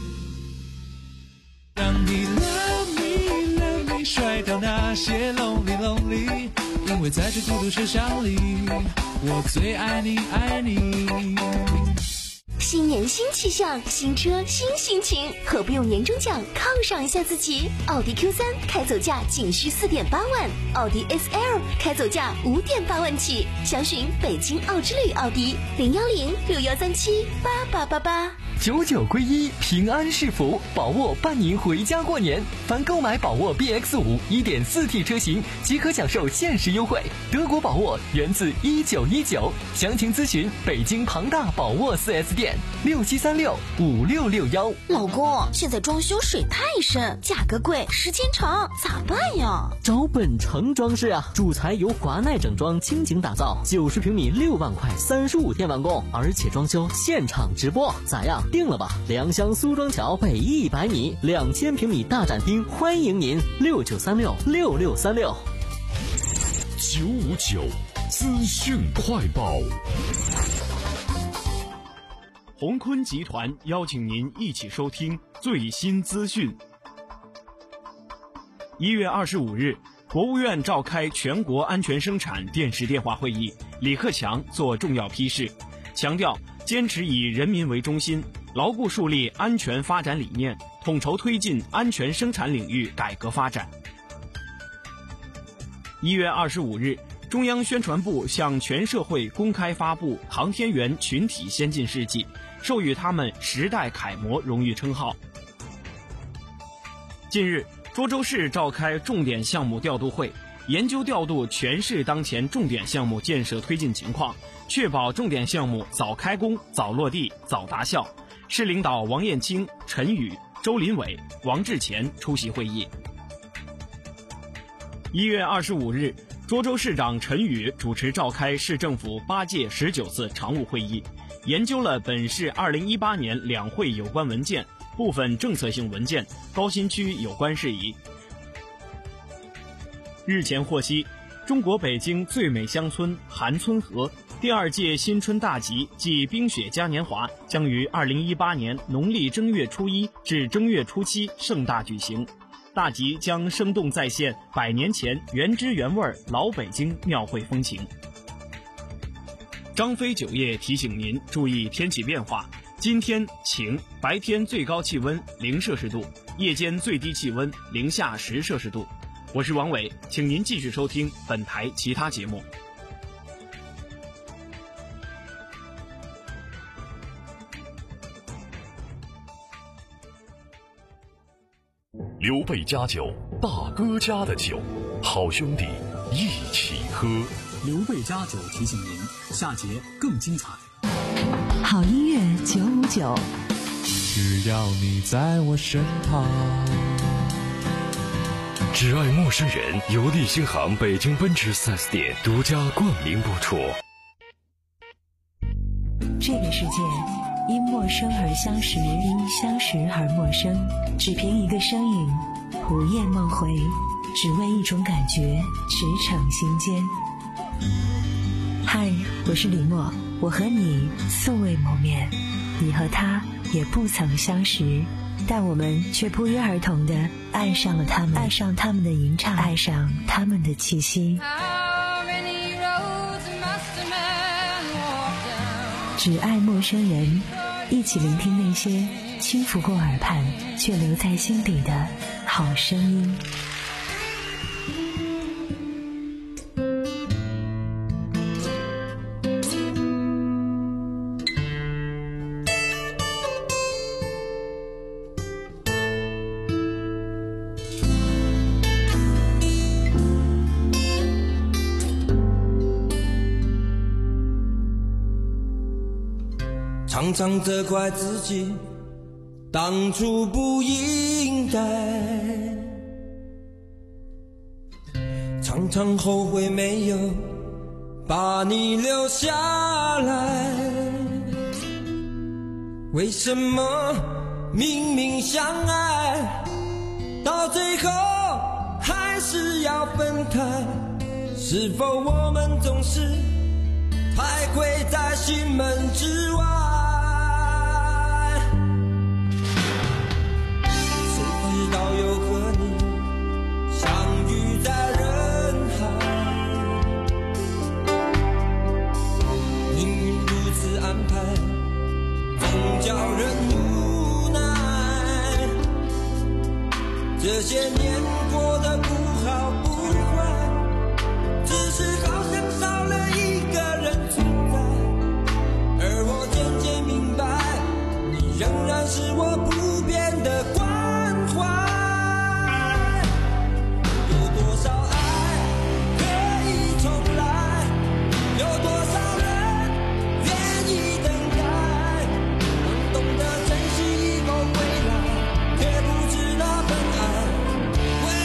当你 love me love me 甩掉那些 lonely lonely， 因为在这孤独车厢里，我最爱你爱你。 新年新气象，新车新心情，何不用年终奖犒赏一下自己？奥迪 Q 三 开走价仅需四点八万，奥迪 S L 开走价五点八万起。详询北京奥之旅奥迪零幺零六幺三七八八八八。 九九归一，平安是福，宝沃伴您回家过年。凡购买宝沃 B X 五 一点四 T 车型，即可享受限时优惠。德国宝沃源自一九一九，详情咨询北京庞大宝沃 四 S 店六七三六五六六幺。 老公，现在装修水太深，价格贵，时间长，咋办呀？ 找本城装饰啊，主材由华奈整装倾情打造，九十平米六万块，三十五天完工，而且装修现场直播，咋样？定了吧！良乡苏庄桥北一百米，两千平米大展厅，欢迎您六九三六六六三六。 九五九资讯快报。 鸿坤集团邀请您一起收听最新资讯。一月二十五日，国务院召开全国安全生产电视电话会议，李克强作重要批示，强调坚持以人民为中心，牢固树立安全发展理念，统筹推进安全生产领域改革发展。一月二十五日，中央宣传部向全社会公开发布航天员群体先进事迹，授予他们时代楷模荣誉称号。近日，涿州市召开重点项目调度会，研究调度全市当前重点项目建设推进情况，确保重点项目早开工、早落地、早达效。市领导王艳清、陈宇、周林伟、王志前出席会议。一月二十五日， 涿州市长陈宇主持召开市政府八届十九次常务会议，研究了本市二零一八年两会有关文件、部分政策性文件、高新区有关事宜。日前获悉，中国北京最美乡村韩村河第二届新春大集暨冰雪嘉年华将于二零一八年农历正月初一至正月初七盛大举行。大集将生动再现百年前原汁原味老北京庙会风情。张飞酒业提醒您注意天气变化，今天晴，白天最高气温零摄氏度，夜间最低气温零下十摄氏度。我是王伟，请您继续收听本台其他节目。 刘备家酒，大哥家的酒，好兄弟一起喝。 刘备家酒提醒您，下节更精彩。 好音乐九五九， 只要你在我身旁。 只爱陌生人由立新行北京奔驰 四 S 店独家冠名播出。 这个世界因陌生而相识，因相识而陌生，只凭一个身影，午夜梦回，只为一种感觉，驰骋心间。嗨，我是李默，我和你素未谋面，你和他也不曾相识，但我们却不约而同地爱上了他们，爱上他们的吟唱，爱上他们的气息。只爱陌生人，一起聆听那些轻拂过耳畔却留在心底的好声音。 常常责怪自己当初不应该，常常后悔没有把你留下来。为什么明明相爱，到最后还是要分开？是否我们总是徘徊在心门之外？谁知道又和你相遇在人海，命运如此安排，总叫人无奈。这些年过得不好不坏，只是好像少了一个人存在，而我渐渐明白，你仍然是我不变的关怀。有多少爱可以重来，有多少人愿意等待，能懂得珍惜以后回来，却不知那份爱为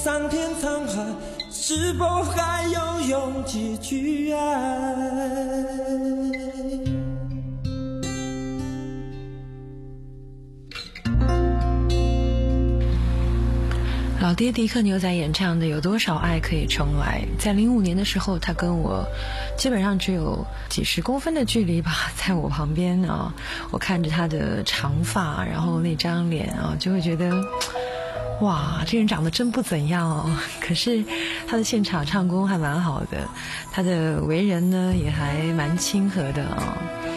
桑田沧海，是否还有勇气去爱？ 老爹迪克牛仔演唱的《有多少爱可以重来》，在零五年的时候，他跟我基本上只有几十公分的距离吧，在我旁边啊，我看着他的长发，然后那张脸啊，就会觉得哇，这人长得真不怎样哦。可是他的现场唱功还蛮好的，他的为人呢也还蛮亲和的啊。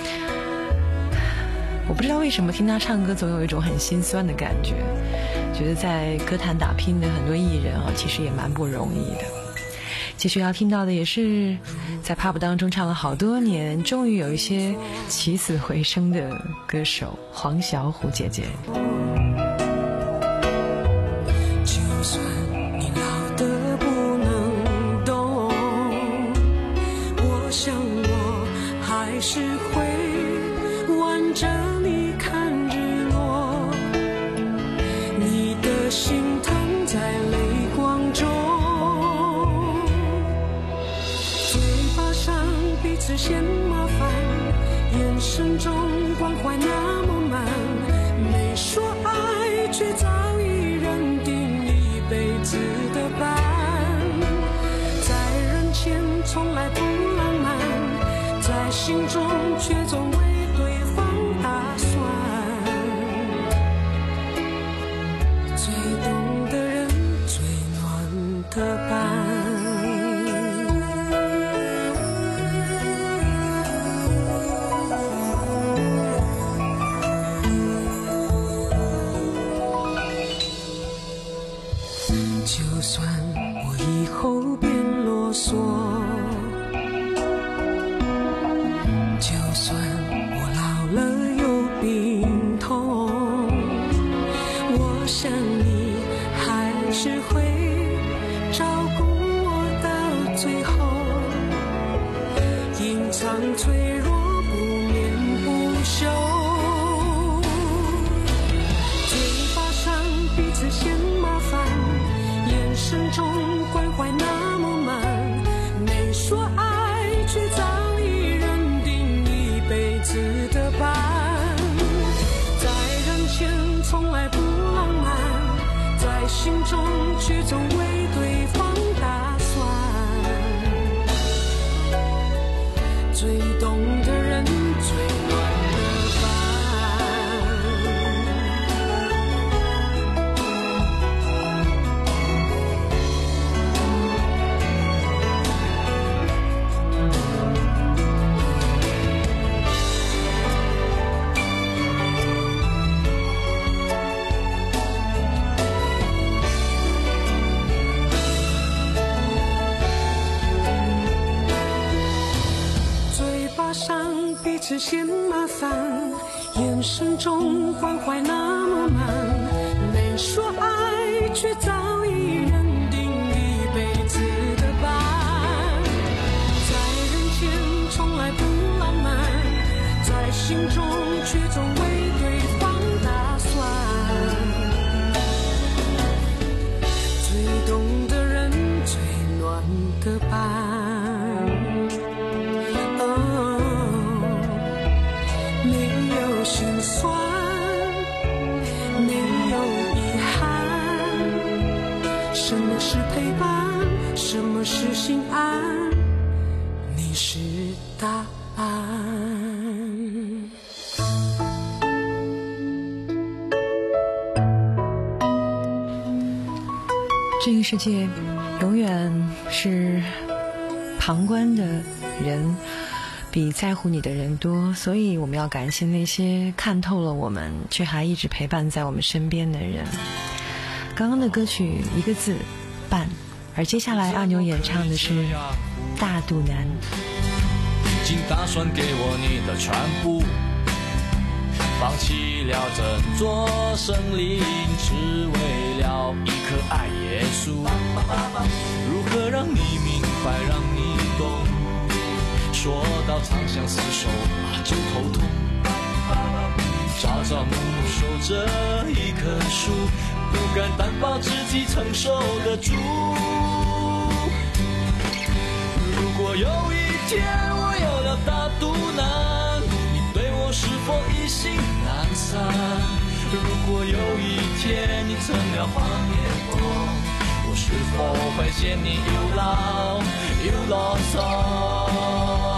我不知道为什么听他唱歌总有一种很心酸的感觉，觉得在歌坛打拼的很多艺人啊，其实也蛮不容易的。继续要听到的也是在 pop 当中唱了好多年，终于有一些起死回生的歌手黄小琥姐姐。 就算你老得不能动，我想我还是会挽着你看日落，你的心疼在泪光中，嘴巴上彼此嫌麻烦，眼神中关怀那么慢，没说爱却早已认定一辈子的伴，在人前从来不浪漫，在心中却总为对方打算，最懂的人最暖的伴。就算我以后变啰嗦，就算我老了有病痛，我想你还是会照顾我到最后，隐藏脆弱不眠不休，嘴巴上彼此嫌麻烦，眼神中关怀那么慢，没说爱却早已认定一辈子的伴，在人前从来不浪漫，在心中却总为对方打算，最懂的人最暖的伴。彼此嫌麻烦，眼神中关怀那么慢，没说爱却早已认定一辈子的伴，在人前从来不浪漫，在心中却总为对方打算，最懂的人最暖的伴。心酸，没有遗憾，什么是陪伴，什么是心安，你是答案。 这个世界永远是旁观的人比在乎你的人多，所以我们要感谢那些看透了我们却还一直陪伴在我们身边的人。刚刚的歌曲一个字，伴，而接下来阿牛演唱的是大肚腩。 已经打算给我你的全部，放弃了整座森林，只为了一颗爱耶稣。如何让你明白，让你懂，说到长相厮守啊就头痛，朝朝暮暮守着一棵树， 不敢担保自己承受得住。如果有一天我有了大肚腩，你对我是否意兴阑珊？如果有一天你成了黄脸婆，我是否会嫌你又老又啰嗦？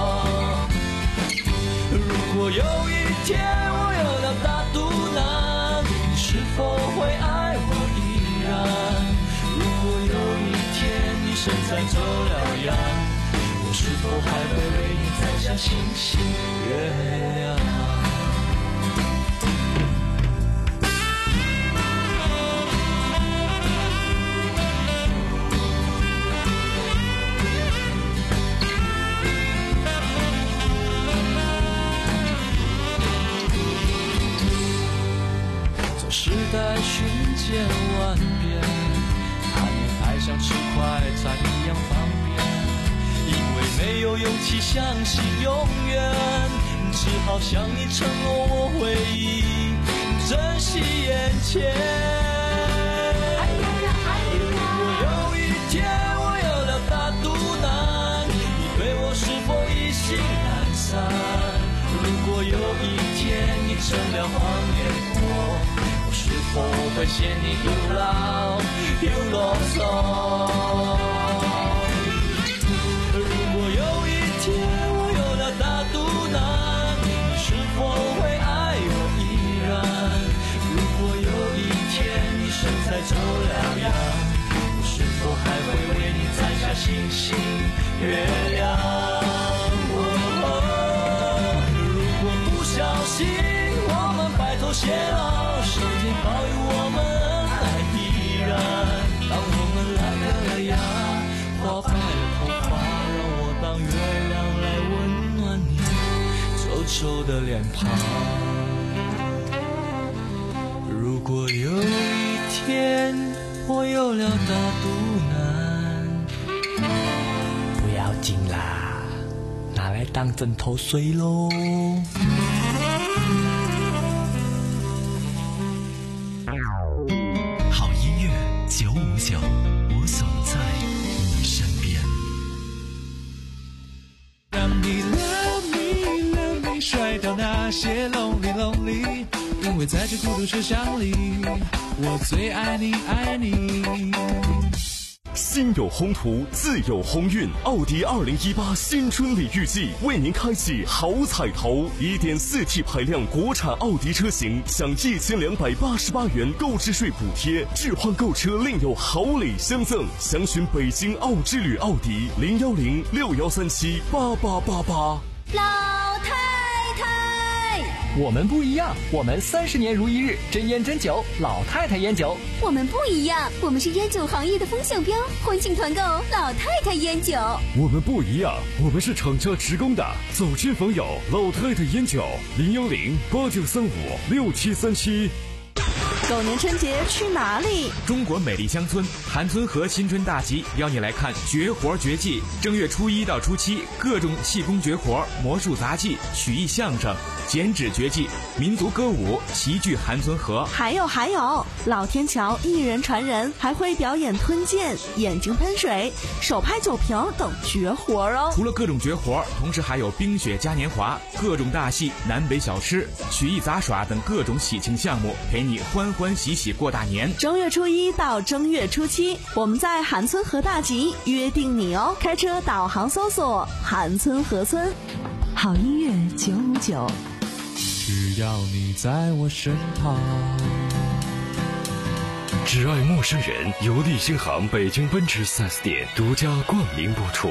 如果有一天我有了大肚腩，你是否会爱我依然？如果有一天你身材走了样，我是否还会为你摘下星星月亮？时代瞬间万变，谈恋爱像吃快餐一样方便，因为没有勇气相信永远，只好向你承诺我会珍惜眼前。如果有一天我有了大肚腩，你对我是否意兴阑珊？如果有一天你成了黄脸婆，是否会嫌你又老又啰嗦？如果有一天我有了大肚腩，你是否会爱我依然？如果有一天你身材走了样，我是否还会为你摘下星星月亮？哦，如果不小心我们白头偕老，上天保佑我们恩爱依然。当我们老了呀，花白了头发，让我当月亮来温暖你皱皱的脸庞。如果有一天我有了大肚腩，不要紧啦，拿来当枕头睡咯。 九五九，我总在你身边。 让你 love me love me 甩掉那些 lonely lonely， 因为在这孤独车厢里，我最爱你爱你。 心有宏图，自有鸿运。奥迪二零一八新春礼遇季为您开启好彩头， 一点四 T 排量国产奥迪车型享一千两百八十八元购置税补贴，置换购车另有好礼相赠。详询北京奥之旅奥迪零幺零六幺三七八八八八。 老太太， 我们不一样，我们三十年如一日，真烟真酒，老太太烟酒。 我们不一样，我们是烟酒行业的风向标，欢庆团购老太太烟酒。 我们不一样，我们是厂家职工的，走亲访友老太太烟酒零幺零八九三五六七三七。 狗年春节去哪里？ 中国美丽乡村韩村河新春大集邀你来看绝活绝技。正月初一到初七，各种气功绝活、魔术杂技、曲艺相声、剪纸绝技、民族歌舞齐聚韩村河。 还有还有，老天桥一人传人，还会表演吞剑、眼睛喷水、手拍酒瓶等绝活哦。 除了各种绝活，同时还有冰雪嘉年华、各种大戏、南北小吃、曲艺杂耍等各种喜庆项目，陪你欢欢喜喜过大年。 正月初一到正月初七，我们在韩村河大集约定你哦。开车导航搜索韩村河村。 好音乐九五九， 只要你在我身旁。 只爱陌生人由利星行北京奔驰 四 S 店独家冠名播出。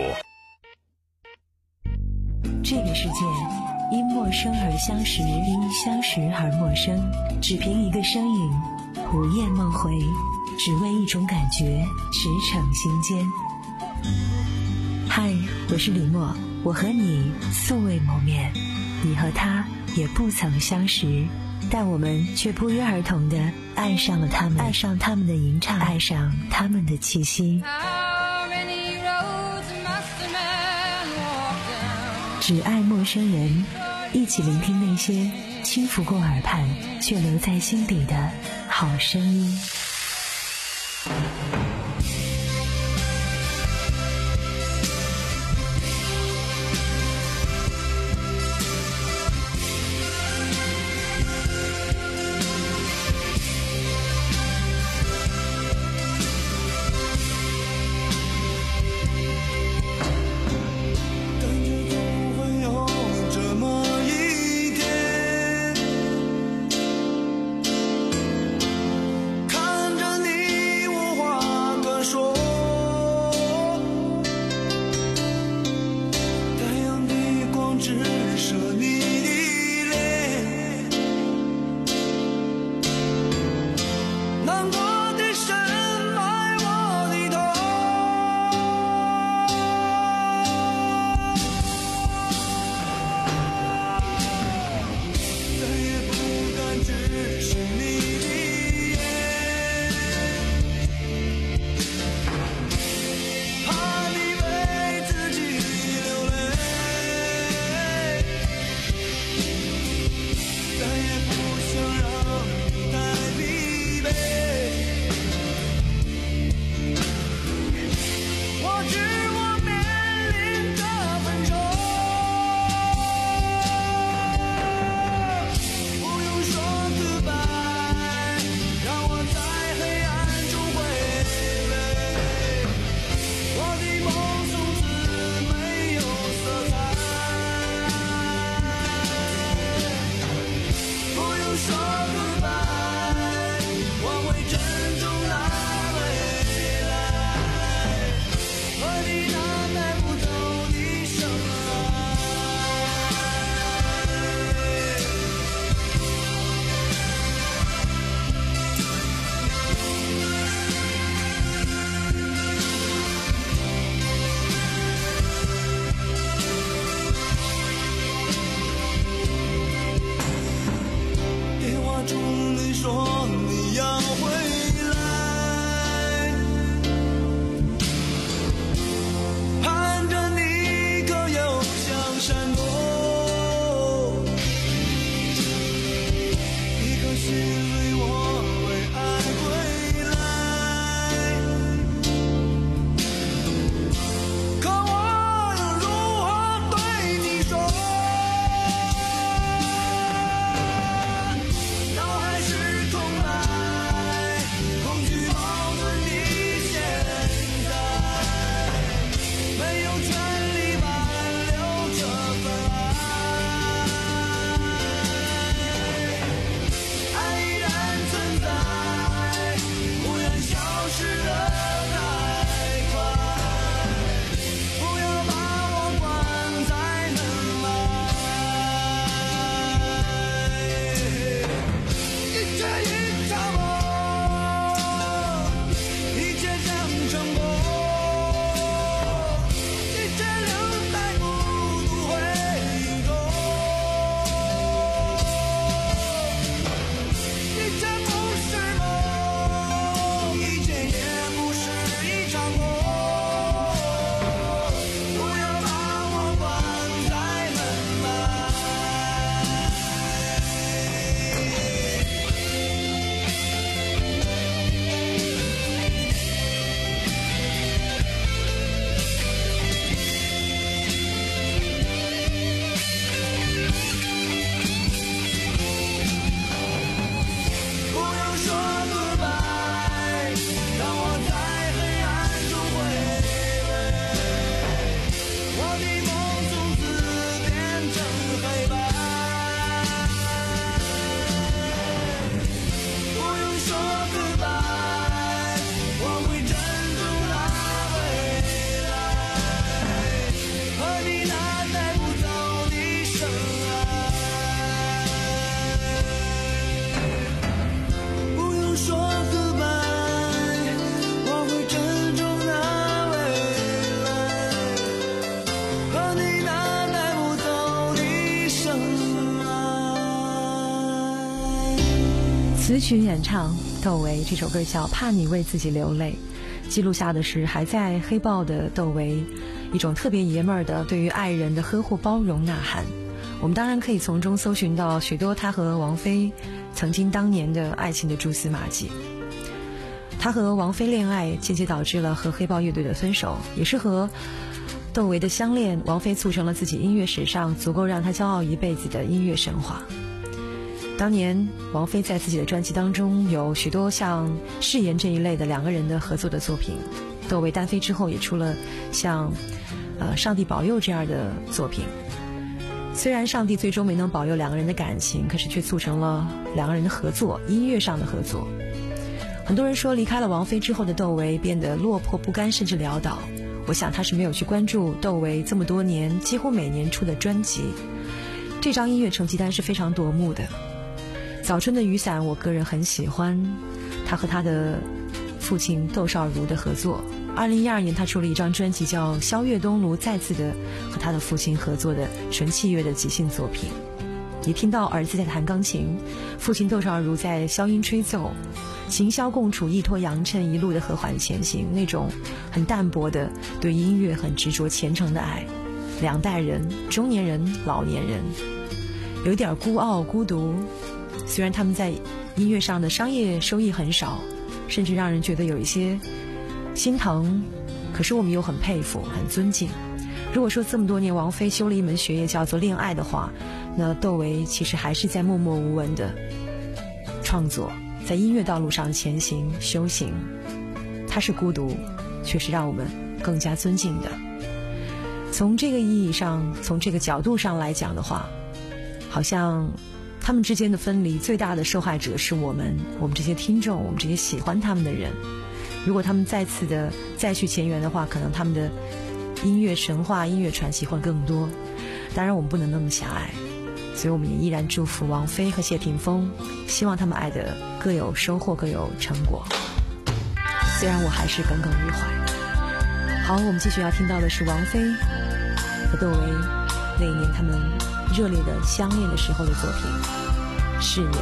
这个世界因陌生而相识，因相识而陌生，只凭一个声音，午夜梦回，只为一种感觉，驰骋心间。嗨，我是李默，我和你素未谋面，你和他也不曾相识，但我们却不约而同地爱上了他们，爱上他们的吟唱，爱上他们的气息。只爱陌生人，一起聆听那些轻拂过耳畔却留在心底的好声音。 词曲演唱窦唯这首歌叫《怕你为自己流泪》，记录下的是还在黑豹的窦唯一种特别爷们儿的对于爱人的呵护包容呐喊。我们当然可以从中搜寻到许多他和王菲曾经当年的爱情的蛛丝马迹。他和王菲恋爱间接导致了和黑豹乐队的分手，也是和窦唯的相恋，王菲促成了自己音乐史上足够让他骄傲一辈子的音乐神话。当年王菲在自己的专辑当中有许多像誓言这一类的两个人的合作的作品，窦唯单飞之后也出了像呃上帝保佑这样的作品。虽然上帝最终没能保佑两个人的感情，可是却促成了两个人的合作，音乐上的合作。很多人说离开了王菲之后的窦唯变得落魄不甘甚至潦倒，我想他是没有去关注窦唯这么多年几乎每年出的专辑，这张音乐成绩单是非常夺目的。早春的雨伞我个人很喜欢，他和他的父亲窦少如的合作。二零一二年他出了一张专辑叫《萧岳东炉》，再次的和他的父亲合作的纯器乐的即兴作品。你听到儿子在弹钢琴，父亲窦少如在箫音吹奏，琴箫共处，一拖扬衬，一路的和缓前行，那种很淡薄的对音乐很执着虔诚的爱。两代人，中年人老年人，有点孤傲孤独。虽然他们在音乐上的商业收益很少，甚至让人觉得有一些心疼，可是我们又很佩服很尊敬。如果说这么多年王菲修了一门学业叫做恋爱的话，那窦唯其实还是在默默无闻的创作，在音乐道路上前行修行。他是孤独，却是让我们更加尊敬的。从这个意义上，从这个角度上来讲的话，好像他们之间的分离最大的受害者是我们，我们这些听众，我们这些喜欢他们的人。如果他们再次的再续前缘的话，可能他们的音乐神话音乐传奇会更多。当然我们不能那么狭隘，所以我们也依然祝福王菲和谢霆锋，希望他们爱的各有收获各有成果，虽然我还是耿耿于怀。好，我们继续要听到的是王菲和窦唯那一年他们热烈的相恋的时候的作品《誓言》。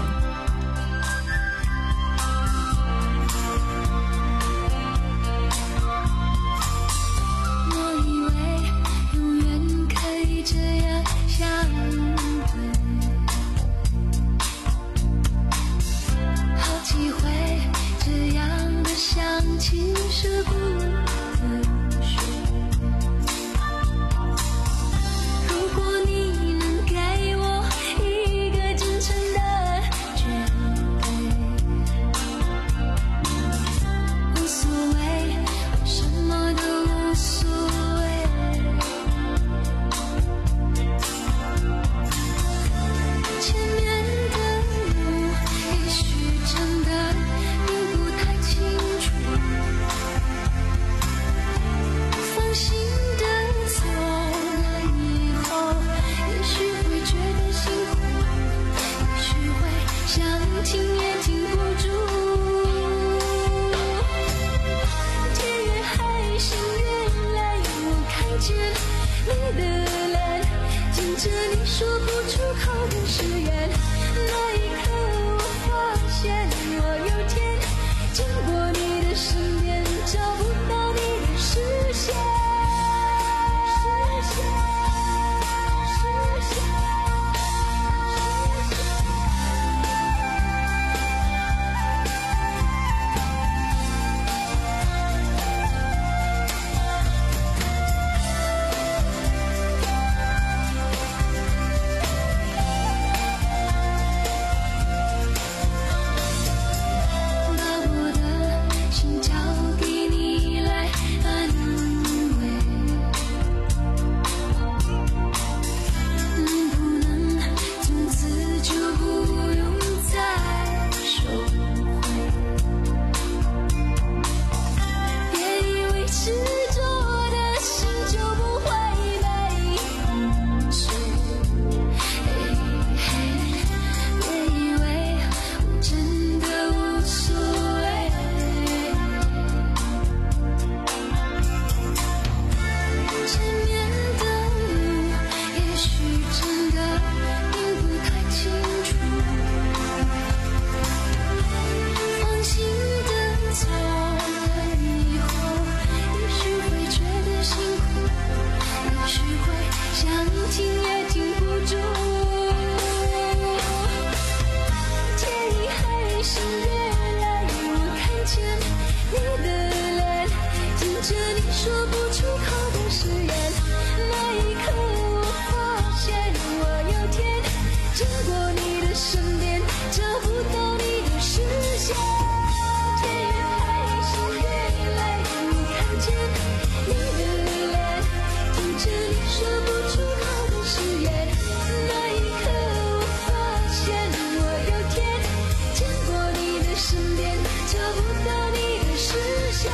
说不出口的誓言。那一刻我发现我有天经过你的身边，找不到你的视线。天越黑心越累，你看见你的脸，听着你说不出口的誓言。那一刻我发现我有天经过你的身边，找不到你的视线。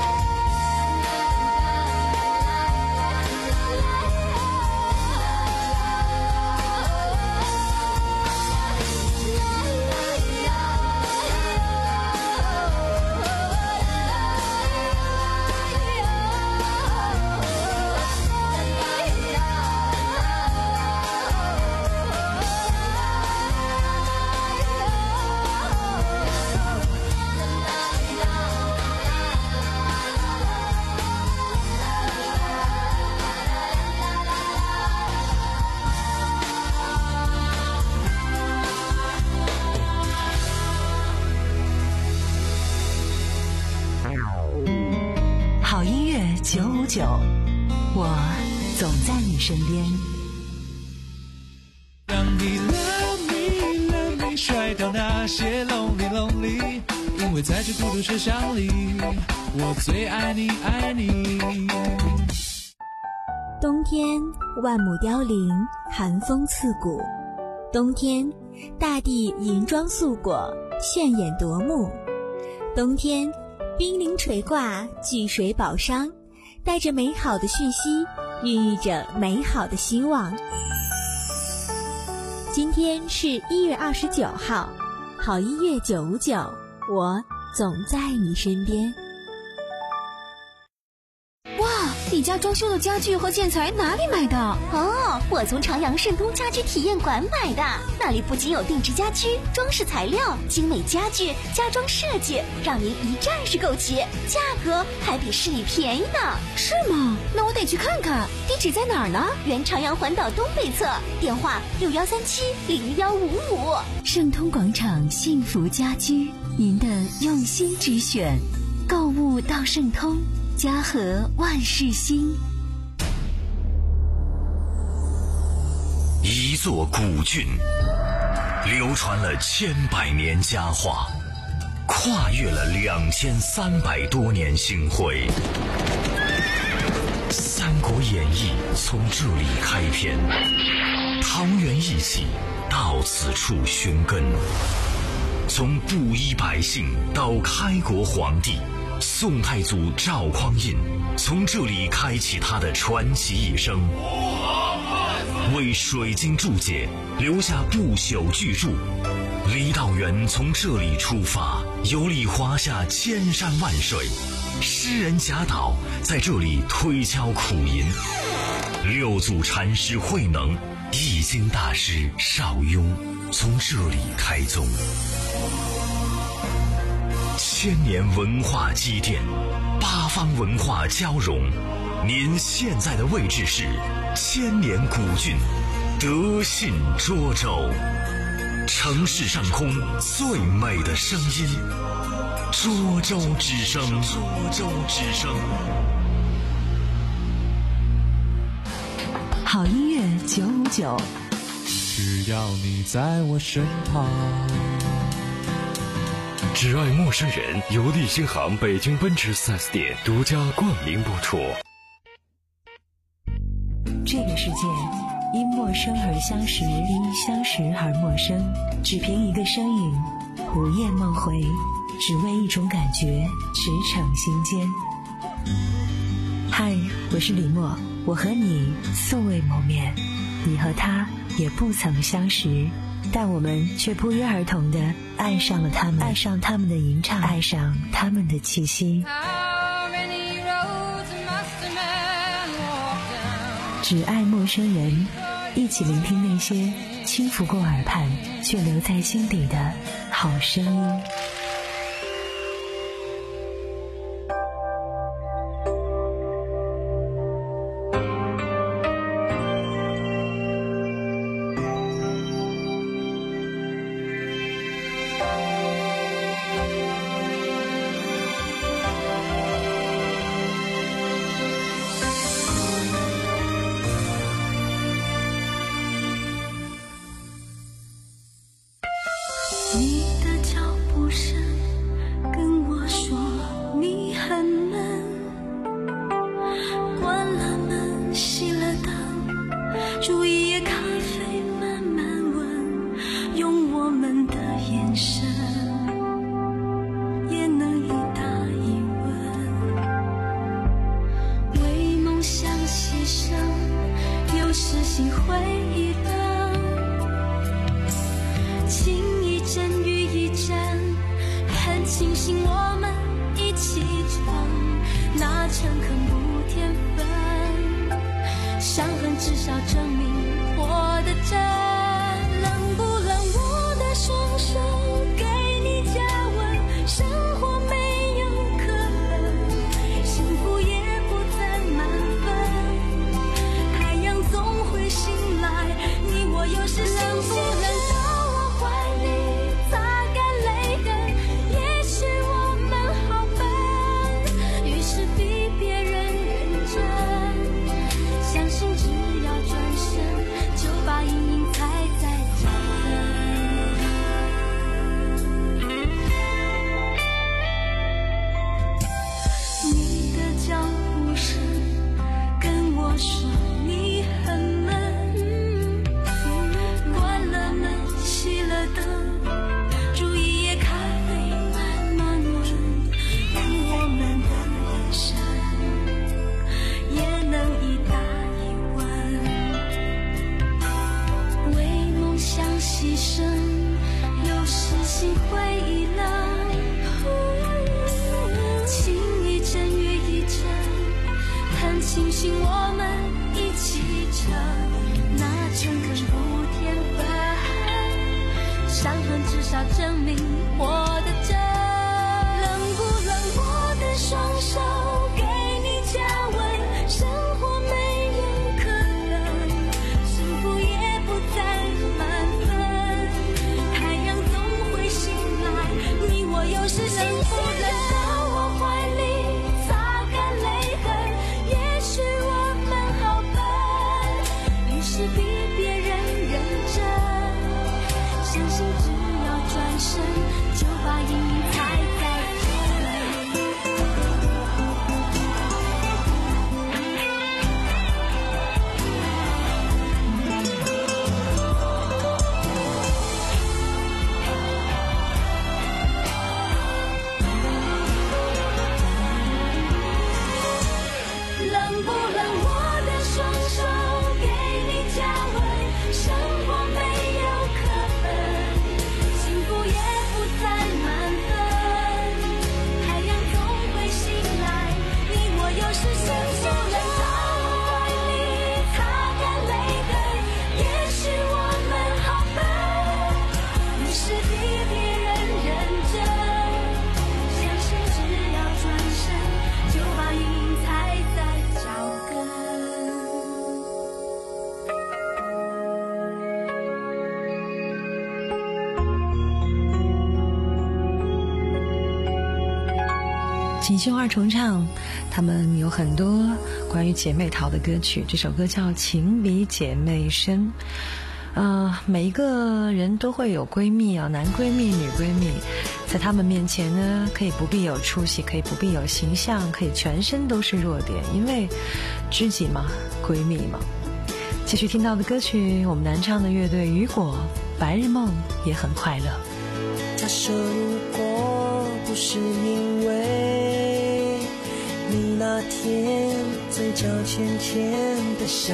好音乐九五九，我总在你身边。 让你 love me love me 甩掉那些 lonely lonely， 因为在这孤独车厢里，我最爱你爱你。 冬天万亩凋零，寒风刺骨。冬天大地银装素裹，炫眼夺目。冬天冰凌垂挂，聚水宝商，带着美好的讯息，孕育着美好的希望。今天是一月二十九号，好音乐九五九，我总在你身边。 哇，你家装修的家具和建材哪里买的？哦，我从长阳盛通家居体验馆买的。那里不仅有定制家居、装饰材料、精美家具、家装设计，让您一站式购齐，价格还比市里便宜呢。 是吗？那我得去看看。地址在哪儿呢？ 原长阳环岛东北侧，电话六幺三七零幺五五。 盛通广场幸福家居，您的用心之选。购物到盛通，家和万事兴。 一座古郡，流传了千百年佳话，跨越了两千三百多年星辉。《三国演义》从这里开篇，桃园一起到此处寻根。从布衣百姓到开国皇帝，宋太祖赵匡胤从这里开启他的传奇一生，为水晶注解留下不朽巨著。郦道元从这里出发，游历华夏千山万水。诗人贾岛在这里推敲苦吟，六祖禅师慧能、易经大师邵雍从这里开宗。千年文化积淀，八方文化交融。您现在的位置是千年古郡德信涿州，城市上空最美的声音，涿州之声。涿州之声。 好音乐九五九， 只要你在我身旁。 只爱陌生人由立新航北京奔驰 四 S 店独家冠名播出。 这个世界因陌生而相识，因相识而陌生。只凭一个身影，午夜梦回，只为一种感觉，驰骋心间。嗨，我是李默，我和你素未谋面，你和他也不曾相识，但我们却不约而同地爱上了他们，爱上他们的吟唱，爱上他们的气息。只爱陌生人，一起聆听那些轻拂过耳畔却留在心底的好声音。 少证明我的真。冷不冷我的双手给你加温，生活没有可能，幸福也不再满分，太阳总会醒来，你我又是冷不冷到我怀里擦干泪痕，也许我们好笨，于是比别人认真，相信只要转身就把阴影踩在脚跟。你的脚步声跟我说你很闷，关了门熄了灯，煮一夜咖啡慢慢温，用我们的眼神也能一答一问，为梦想牺牲，有时心灰意冷，情一阵月一阵，看清醒我们一起撑，那诚恳不添粉，伤痕至少证明我的真。冷不冷我的双手给你加温，生活没有可能，幸福也不再满分，太阳总会醒来，你我又是幸福的。到我怀里擦干泪痕，也许我们好笨，于是比别人认真，相信只要转身就把阴影踩在脚冷不冷我的双手给你加温，生活没有可能，幸福也不再满分，太阳总会醒来，你我又是幸福的。到我怀里擦干泪痕，也许我们好笨，于是比别人认真，相信只要转身就把阴影踩在脚跟。 锦绣二重唱，他们有很多关于姐妹淘的歌曲，这首歌叫《情比姐妹深》。呃，每一个人都会有闺蜜啊，男闺蜜、女闺蜜，在他们面前呢，可以不必有出息，可以不必有形象，可以全身都是弱点，因为知己嘛，闺蜜嘛。继续听到的歌曲，我们南唱的乐队雨果，《白日梦》也很快乐。 假设如果不是因为你那天嘴角浅浅的笑，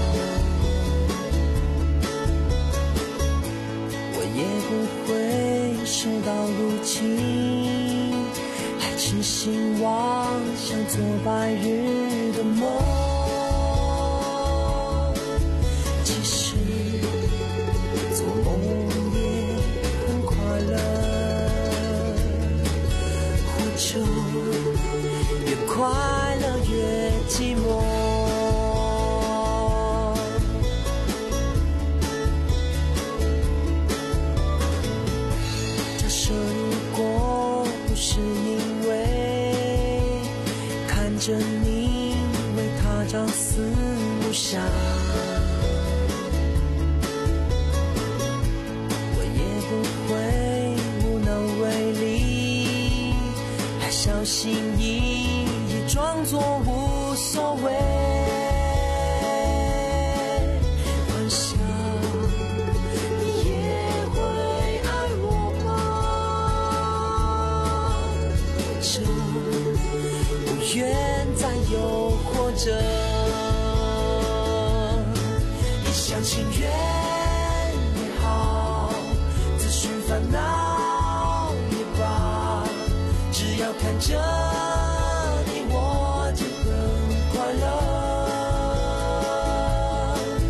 我也不会守到如今，还痴心妄想做白日的梦。其实做梦也很快乐，或者越快乐越寂寞。假设如果不是因为看着你为他朝思暮想，我也不会无能为力，还小心翼翼装作无所谓。幻想你也会爱我吗？或者不愿再诱惑着，一厢情愿也好，自寻烦恼也罢，只要看着你我就很快乐。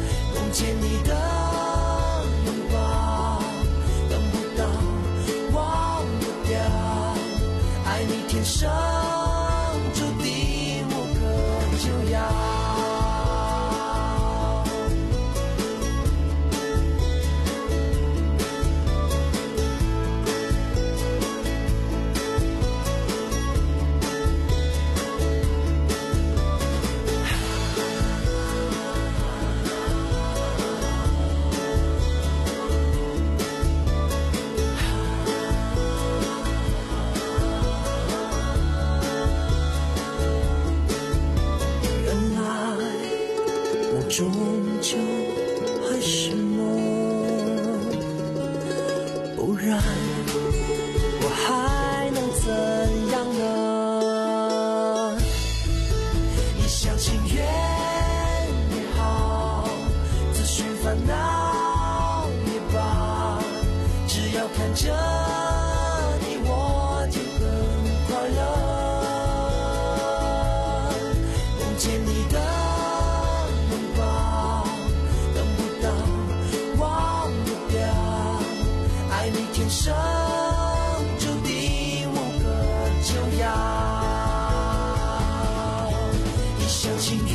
相信越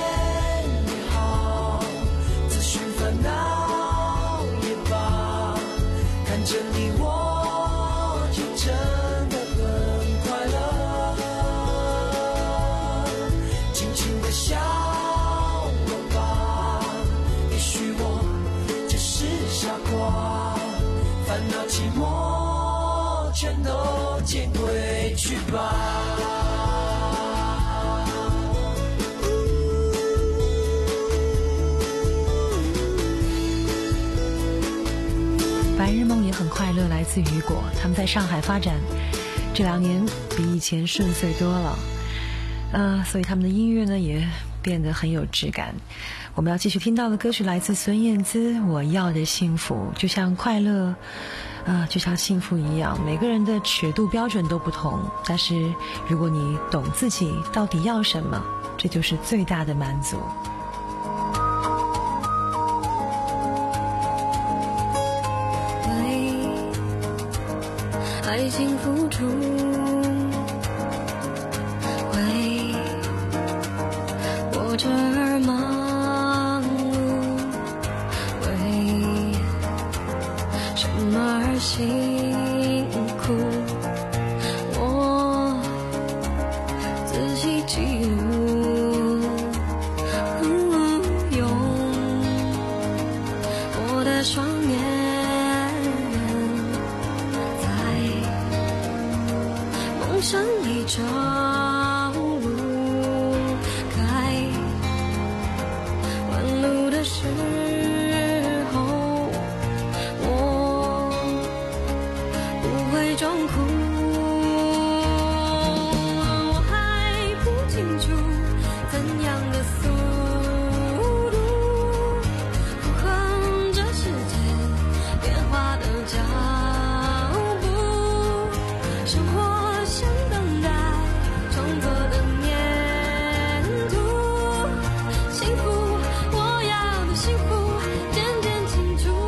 好，自寻烦恼也罢，看着你我就真的很快乐，尽情的笑容吧，也许我就是傻瓜，烦恼寂寞全都捡回去吧。 白日梦也很快乐，来自雨果，他们在上海发展，这两年比以前顺遂多了，呃，所以他们的音乐呢也变得很有质感。我们要继续听到的歌曲来自孙燕姿，《我要的幸福》，就像快乐，呃，就像幸福一样，每个人的尺度标准都不同，但是如果你懂自己到底要什么，这就是最大的满足。 爱情付出，为我这儿忙碌，为什么而辛苦，我仔细记录，嗯，用我的双眼梦想里找路，该弯路的时候，我不会装哭。我还不清楚怎样的速度符合这世界变化的脚步，生活像等待创作的粘土，幸福，我要的幸福渐渐清楚。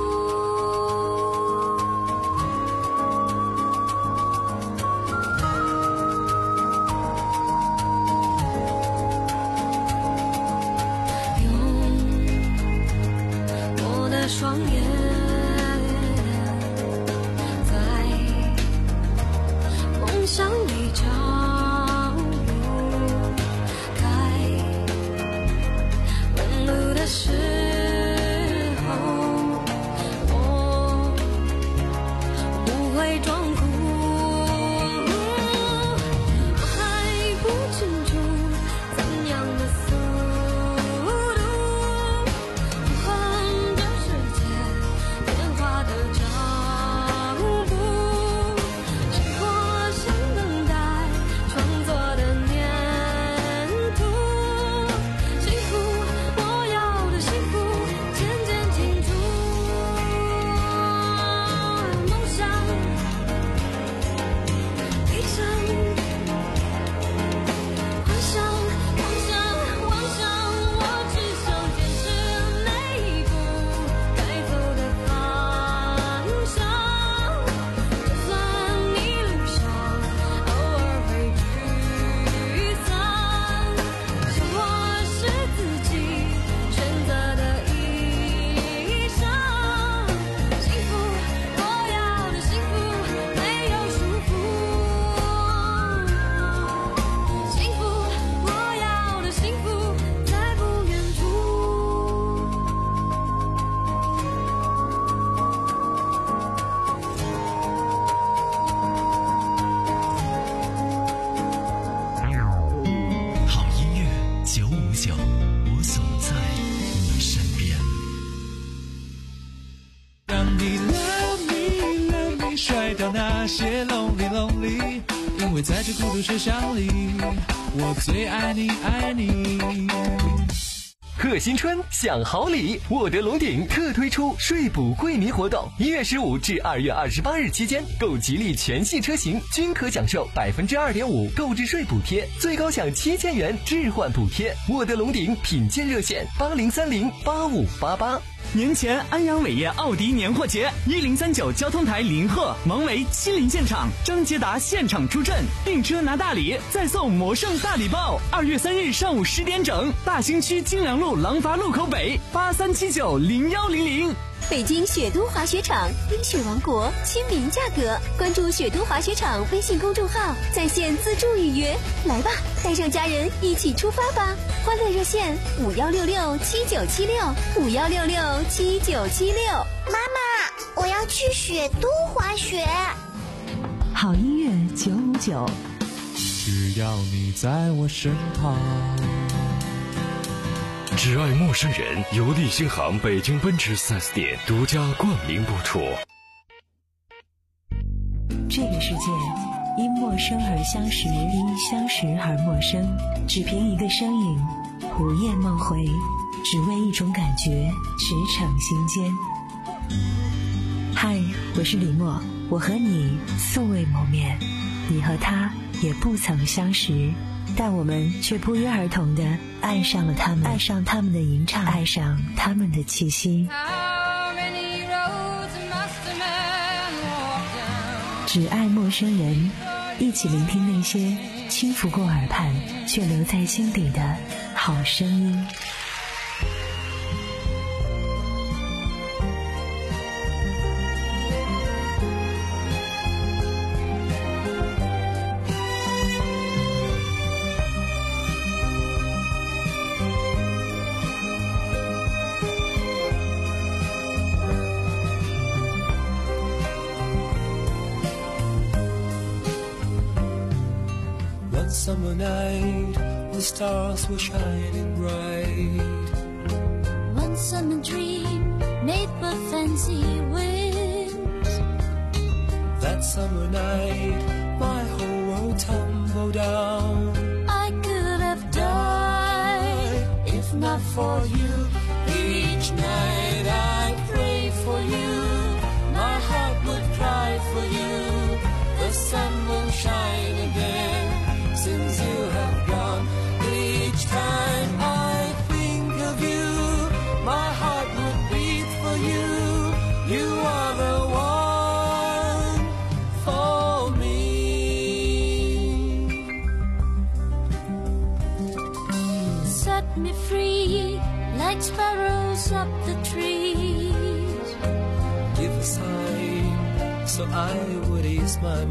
用我的双眼梦想里找路，该问路的时候，我不会装哭。我还不清楚怎样的速度符合这世界变化的脚步，生活像等待创作的粘土，幸福，我要的幸福渐渐清楚。梦想一生，幻想妄想妄想，我只想坚持每一步该走的方向，就算一路上偶尔会沮丧，生活是自己选择的衣裳，幸福，我要的幸福没有束缚，幸福，我要的幸福在不远处。 好音乐九五九，我总在你身边。 让你 love me love me 甩掉那些 lonely lonely， 因为在这孤独车厢里，我最爱你爱你。 贺新春享好礼，沃德龙鼎特推出税补惠民活动，一月十五至二月二十八日期间，购吉利全系车型均可享受百分之二点五购置税补贴，最高享七千元置换补贴。沃德龙鼎品鉴热线：八零三零八五八八。 年前安阳伟业奥迪年货节，一零三九交通台临贺蒙维亲临现场，张捷达现场出阵，订车拿大礼，再送魔圣大礼包。二月三日上午十点整，大兴区金良路廊坊路口北八三七九零幺零零。 北京雪都滑雪场，冰雪王国，亲民价格。关注雪都滑雪场微信公众号，在线自助预约。来吧，带上家人一起出发吧！欢乐热线五幺六六七九七六五幺六六七九七六。 妈妈，我要去雪都滑雪。 好音乐九五九， 只要你在我身旁。 只爱陌生人由利星行北京奔驰 四 S 店独家冠名播出。 这个世界因陌生而相识，因相识而陌生。只凭一个身影，午夜梦回，只为一种感觉，驰骋心间。嗨，我是李默，我和你素未谋面，你和他也不曾相识，但我们却不约而同地爱上了他们，爱上他们的吟唱，爱上他们的气息。只爱陌生人，一起聆听那些轻拂过耳畔却留在心底的好声音。 Summer night, the stars were shining bright. One summer dream made with fancy wings. That summer night, my whole world tumbled down. I could have died if not for you. Each night I pray for you. My heart would cry for you. The sun will shine again.Since you have gone, each time I think of you, my heart would beat for you. You are the one for me. Set me free like sparrows up the trees. Give a sign so I would ease my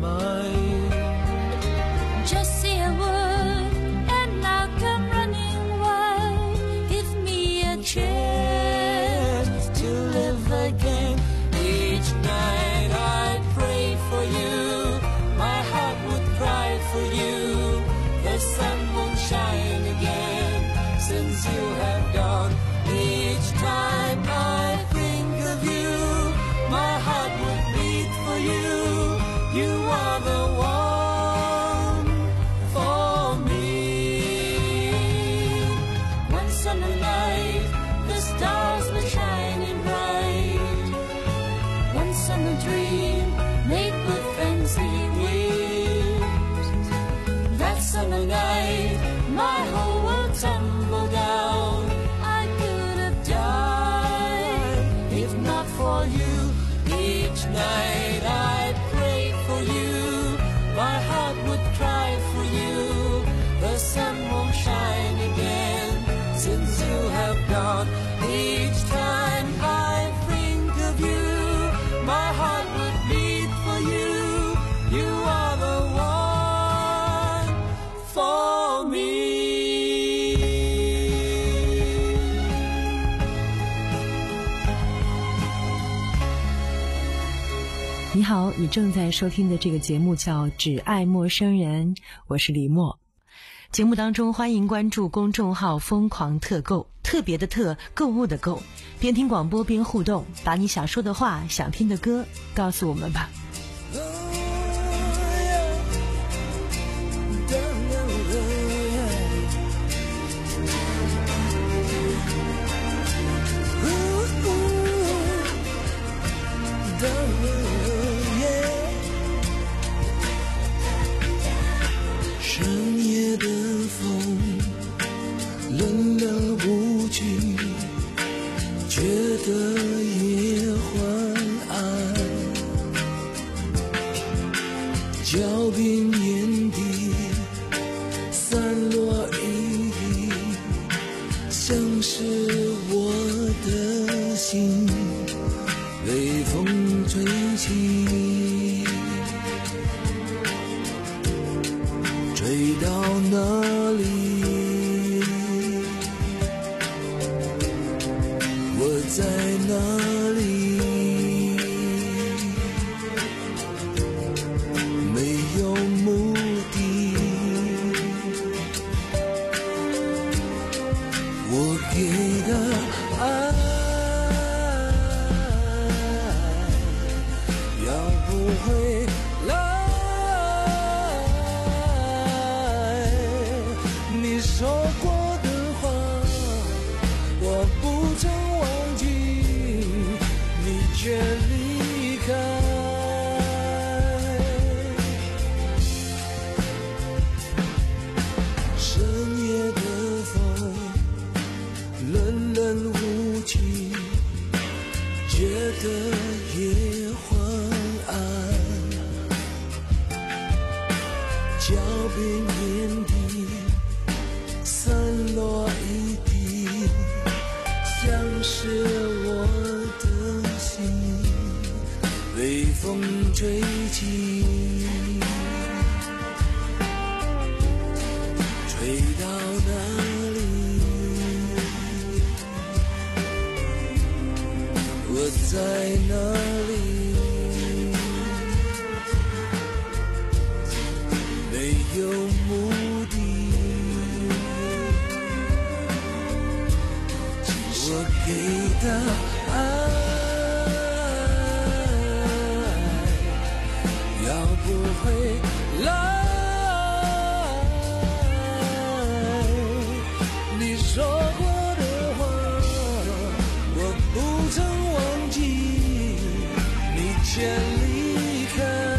mind.Just say a word and I'll come running wild. Give me a chance to live again. Each night I pray for you. My heart would cry for you. The sun won't shine again since you have gone. Each time I think of you, my heart would beat for you. You are the one.Summer night, the stars were shining bright. One summer dream made with fancy wings. That summer night, my whole world tumbled down. I could have died if not for you. Each night I pray for you. My heart would cry for you. The sun won't shine again.Since you have gone, each time I think of you, my heart would beat for you. You are the one for me. 你好，你正在收听的这个节目叫《只爱陌生人》，我是李默。节目当中欢迎关注公众号疯狂特购，特别的特，购物的购，边听广播边互动，把你想说的话，想听的歌告诉我们吧。 深夜的风冷冷无惧，觉得追到哪里，我在哪里，没有目的，我给的爱要不回来，你说过的话我不曾忘记，你却离开。深夜的风冷冷无情，觉得夜昏暗，脚边眼底散落一地，像是我的心被风吹起，吹到哪里，我在哪里，没有目的，我给的爱要不回来，你说过的话我不曾忘记，你却离开。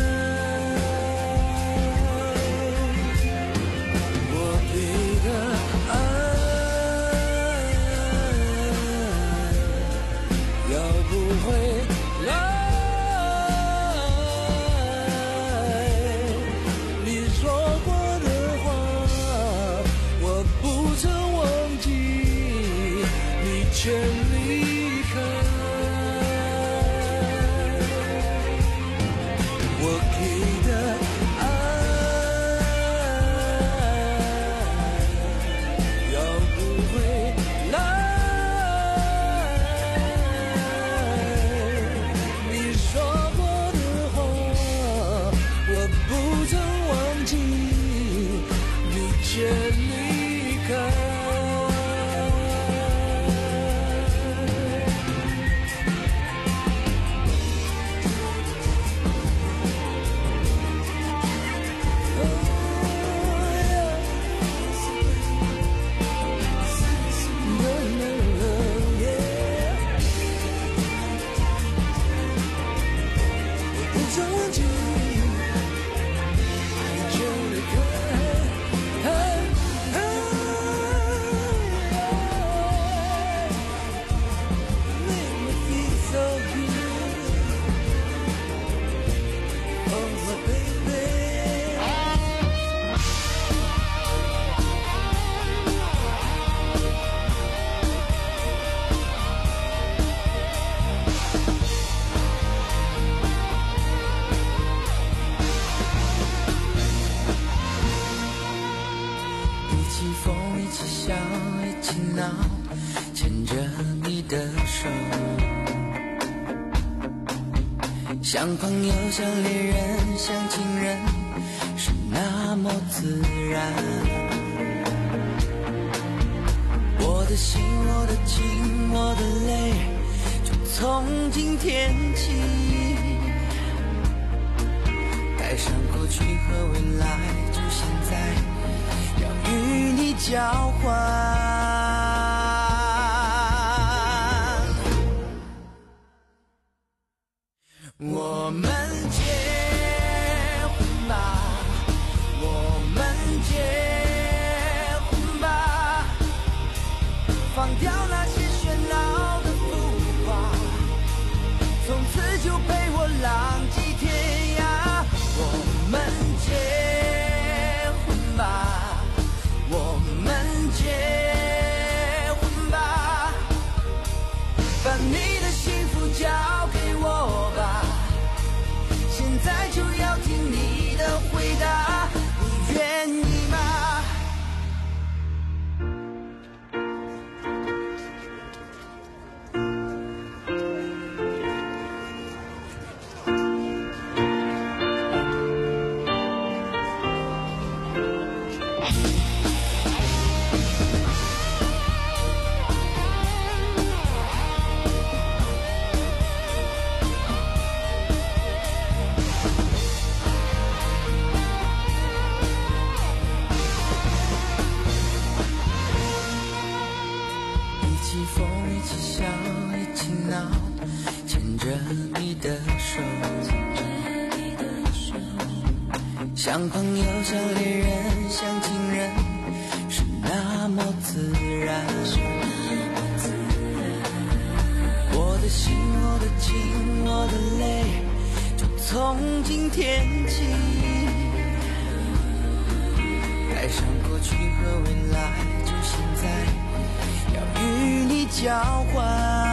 我给的爱要不回来，你说过的话我不曾忘记，你却离开。我给的爱要不回来，你说过的话我不曾忘记，你却离开。牵着你的手，像朋友，像恋人，像情人，是那么自然。我的心，我的情，我的泪，就从今天起，带上过去和未来，就现在要与你交换。我们结婚吧，我们结婚吧，放掉那些喧闹的浮华，从此就陪我浪迹天涯。我们结婚吧，我们结像朋友，像恋人，像情人，是那么自然。我的心，我的情，我的泪，就从今天起，爱上过去和未来，就现在要与你交换。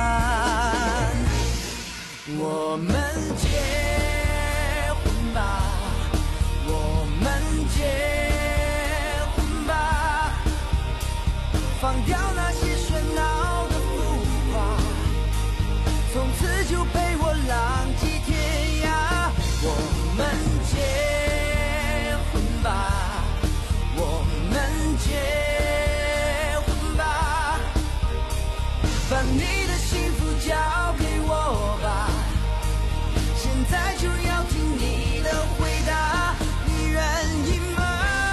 我们结婚吧，我们结婚吧，放掉那些喧闹的浮华，从此就陪我浪迹天涯。我们结婚吧，我们结婚吧，把你的幸福交给我吧，现在就要听你的回答，你愿意吗？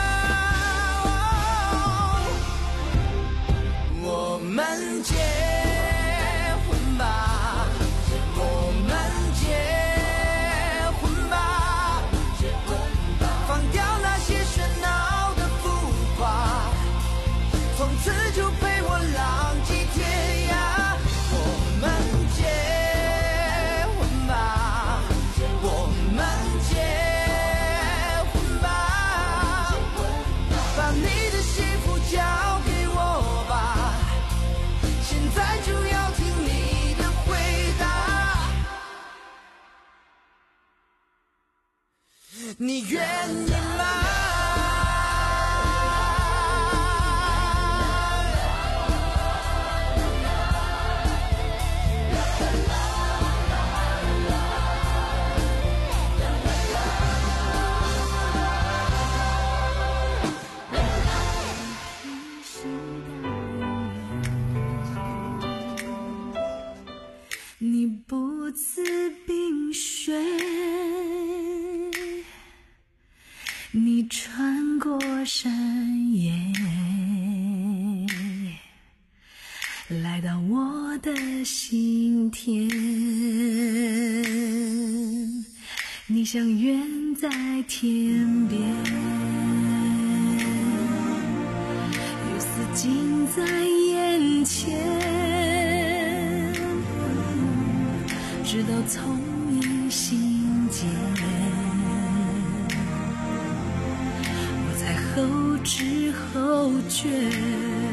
我们结婚吧，我们结婚吧，放掉那些喧闹的浮华，从此就陪我浪迹天涯。我们结婚吧，我们结婚吧，把你的幸福交给我吧，现在就要听你的回答，你愿意吗？ 你不辞冰雪，你穿过山野，来到我的心田。你像远在天边，有似近在眼前，直到从你心间，我才后知后觉。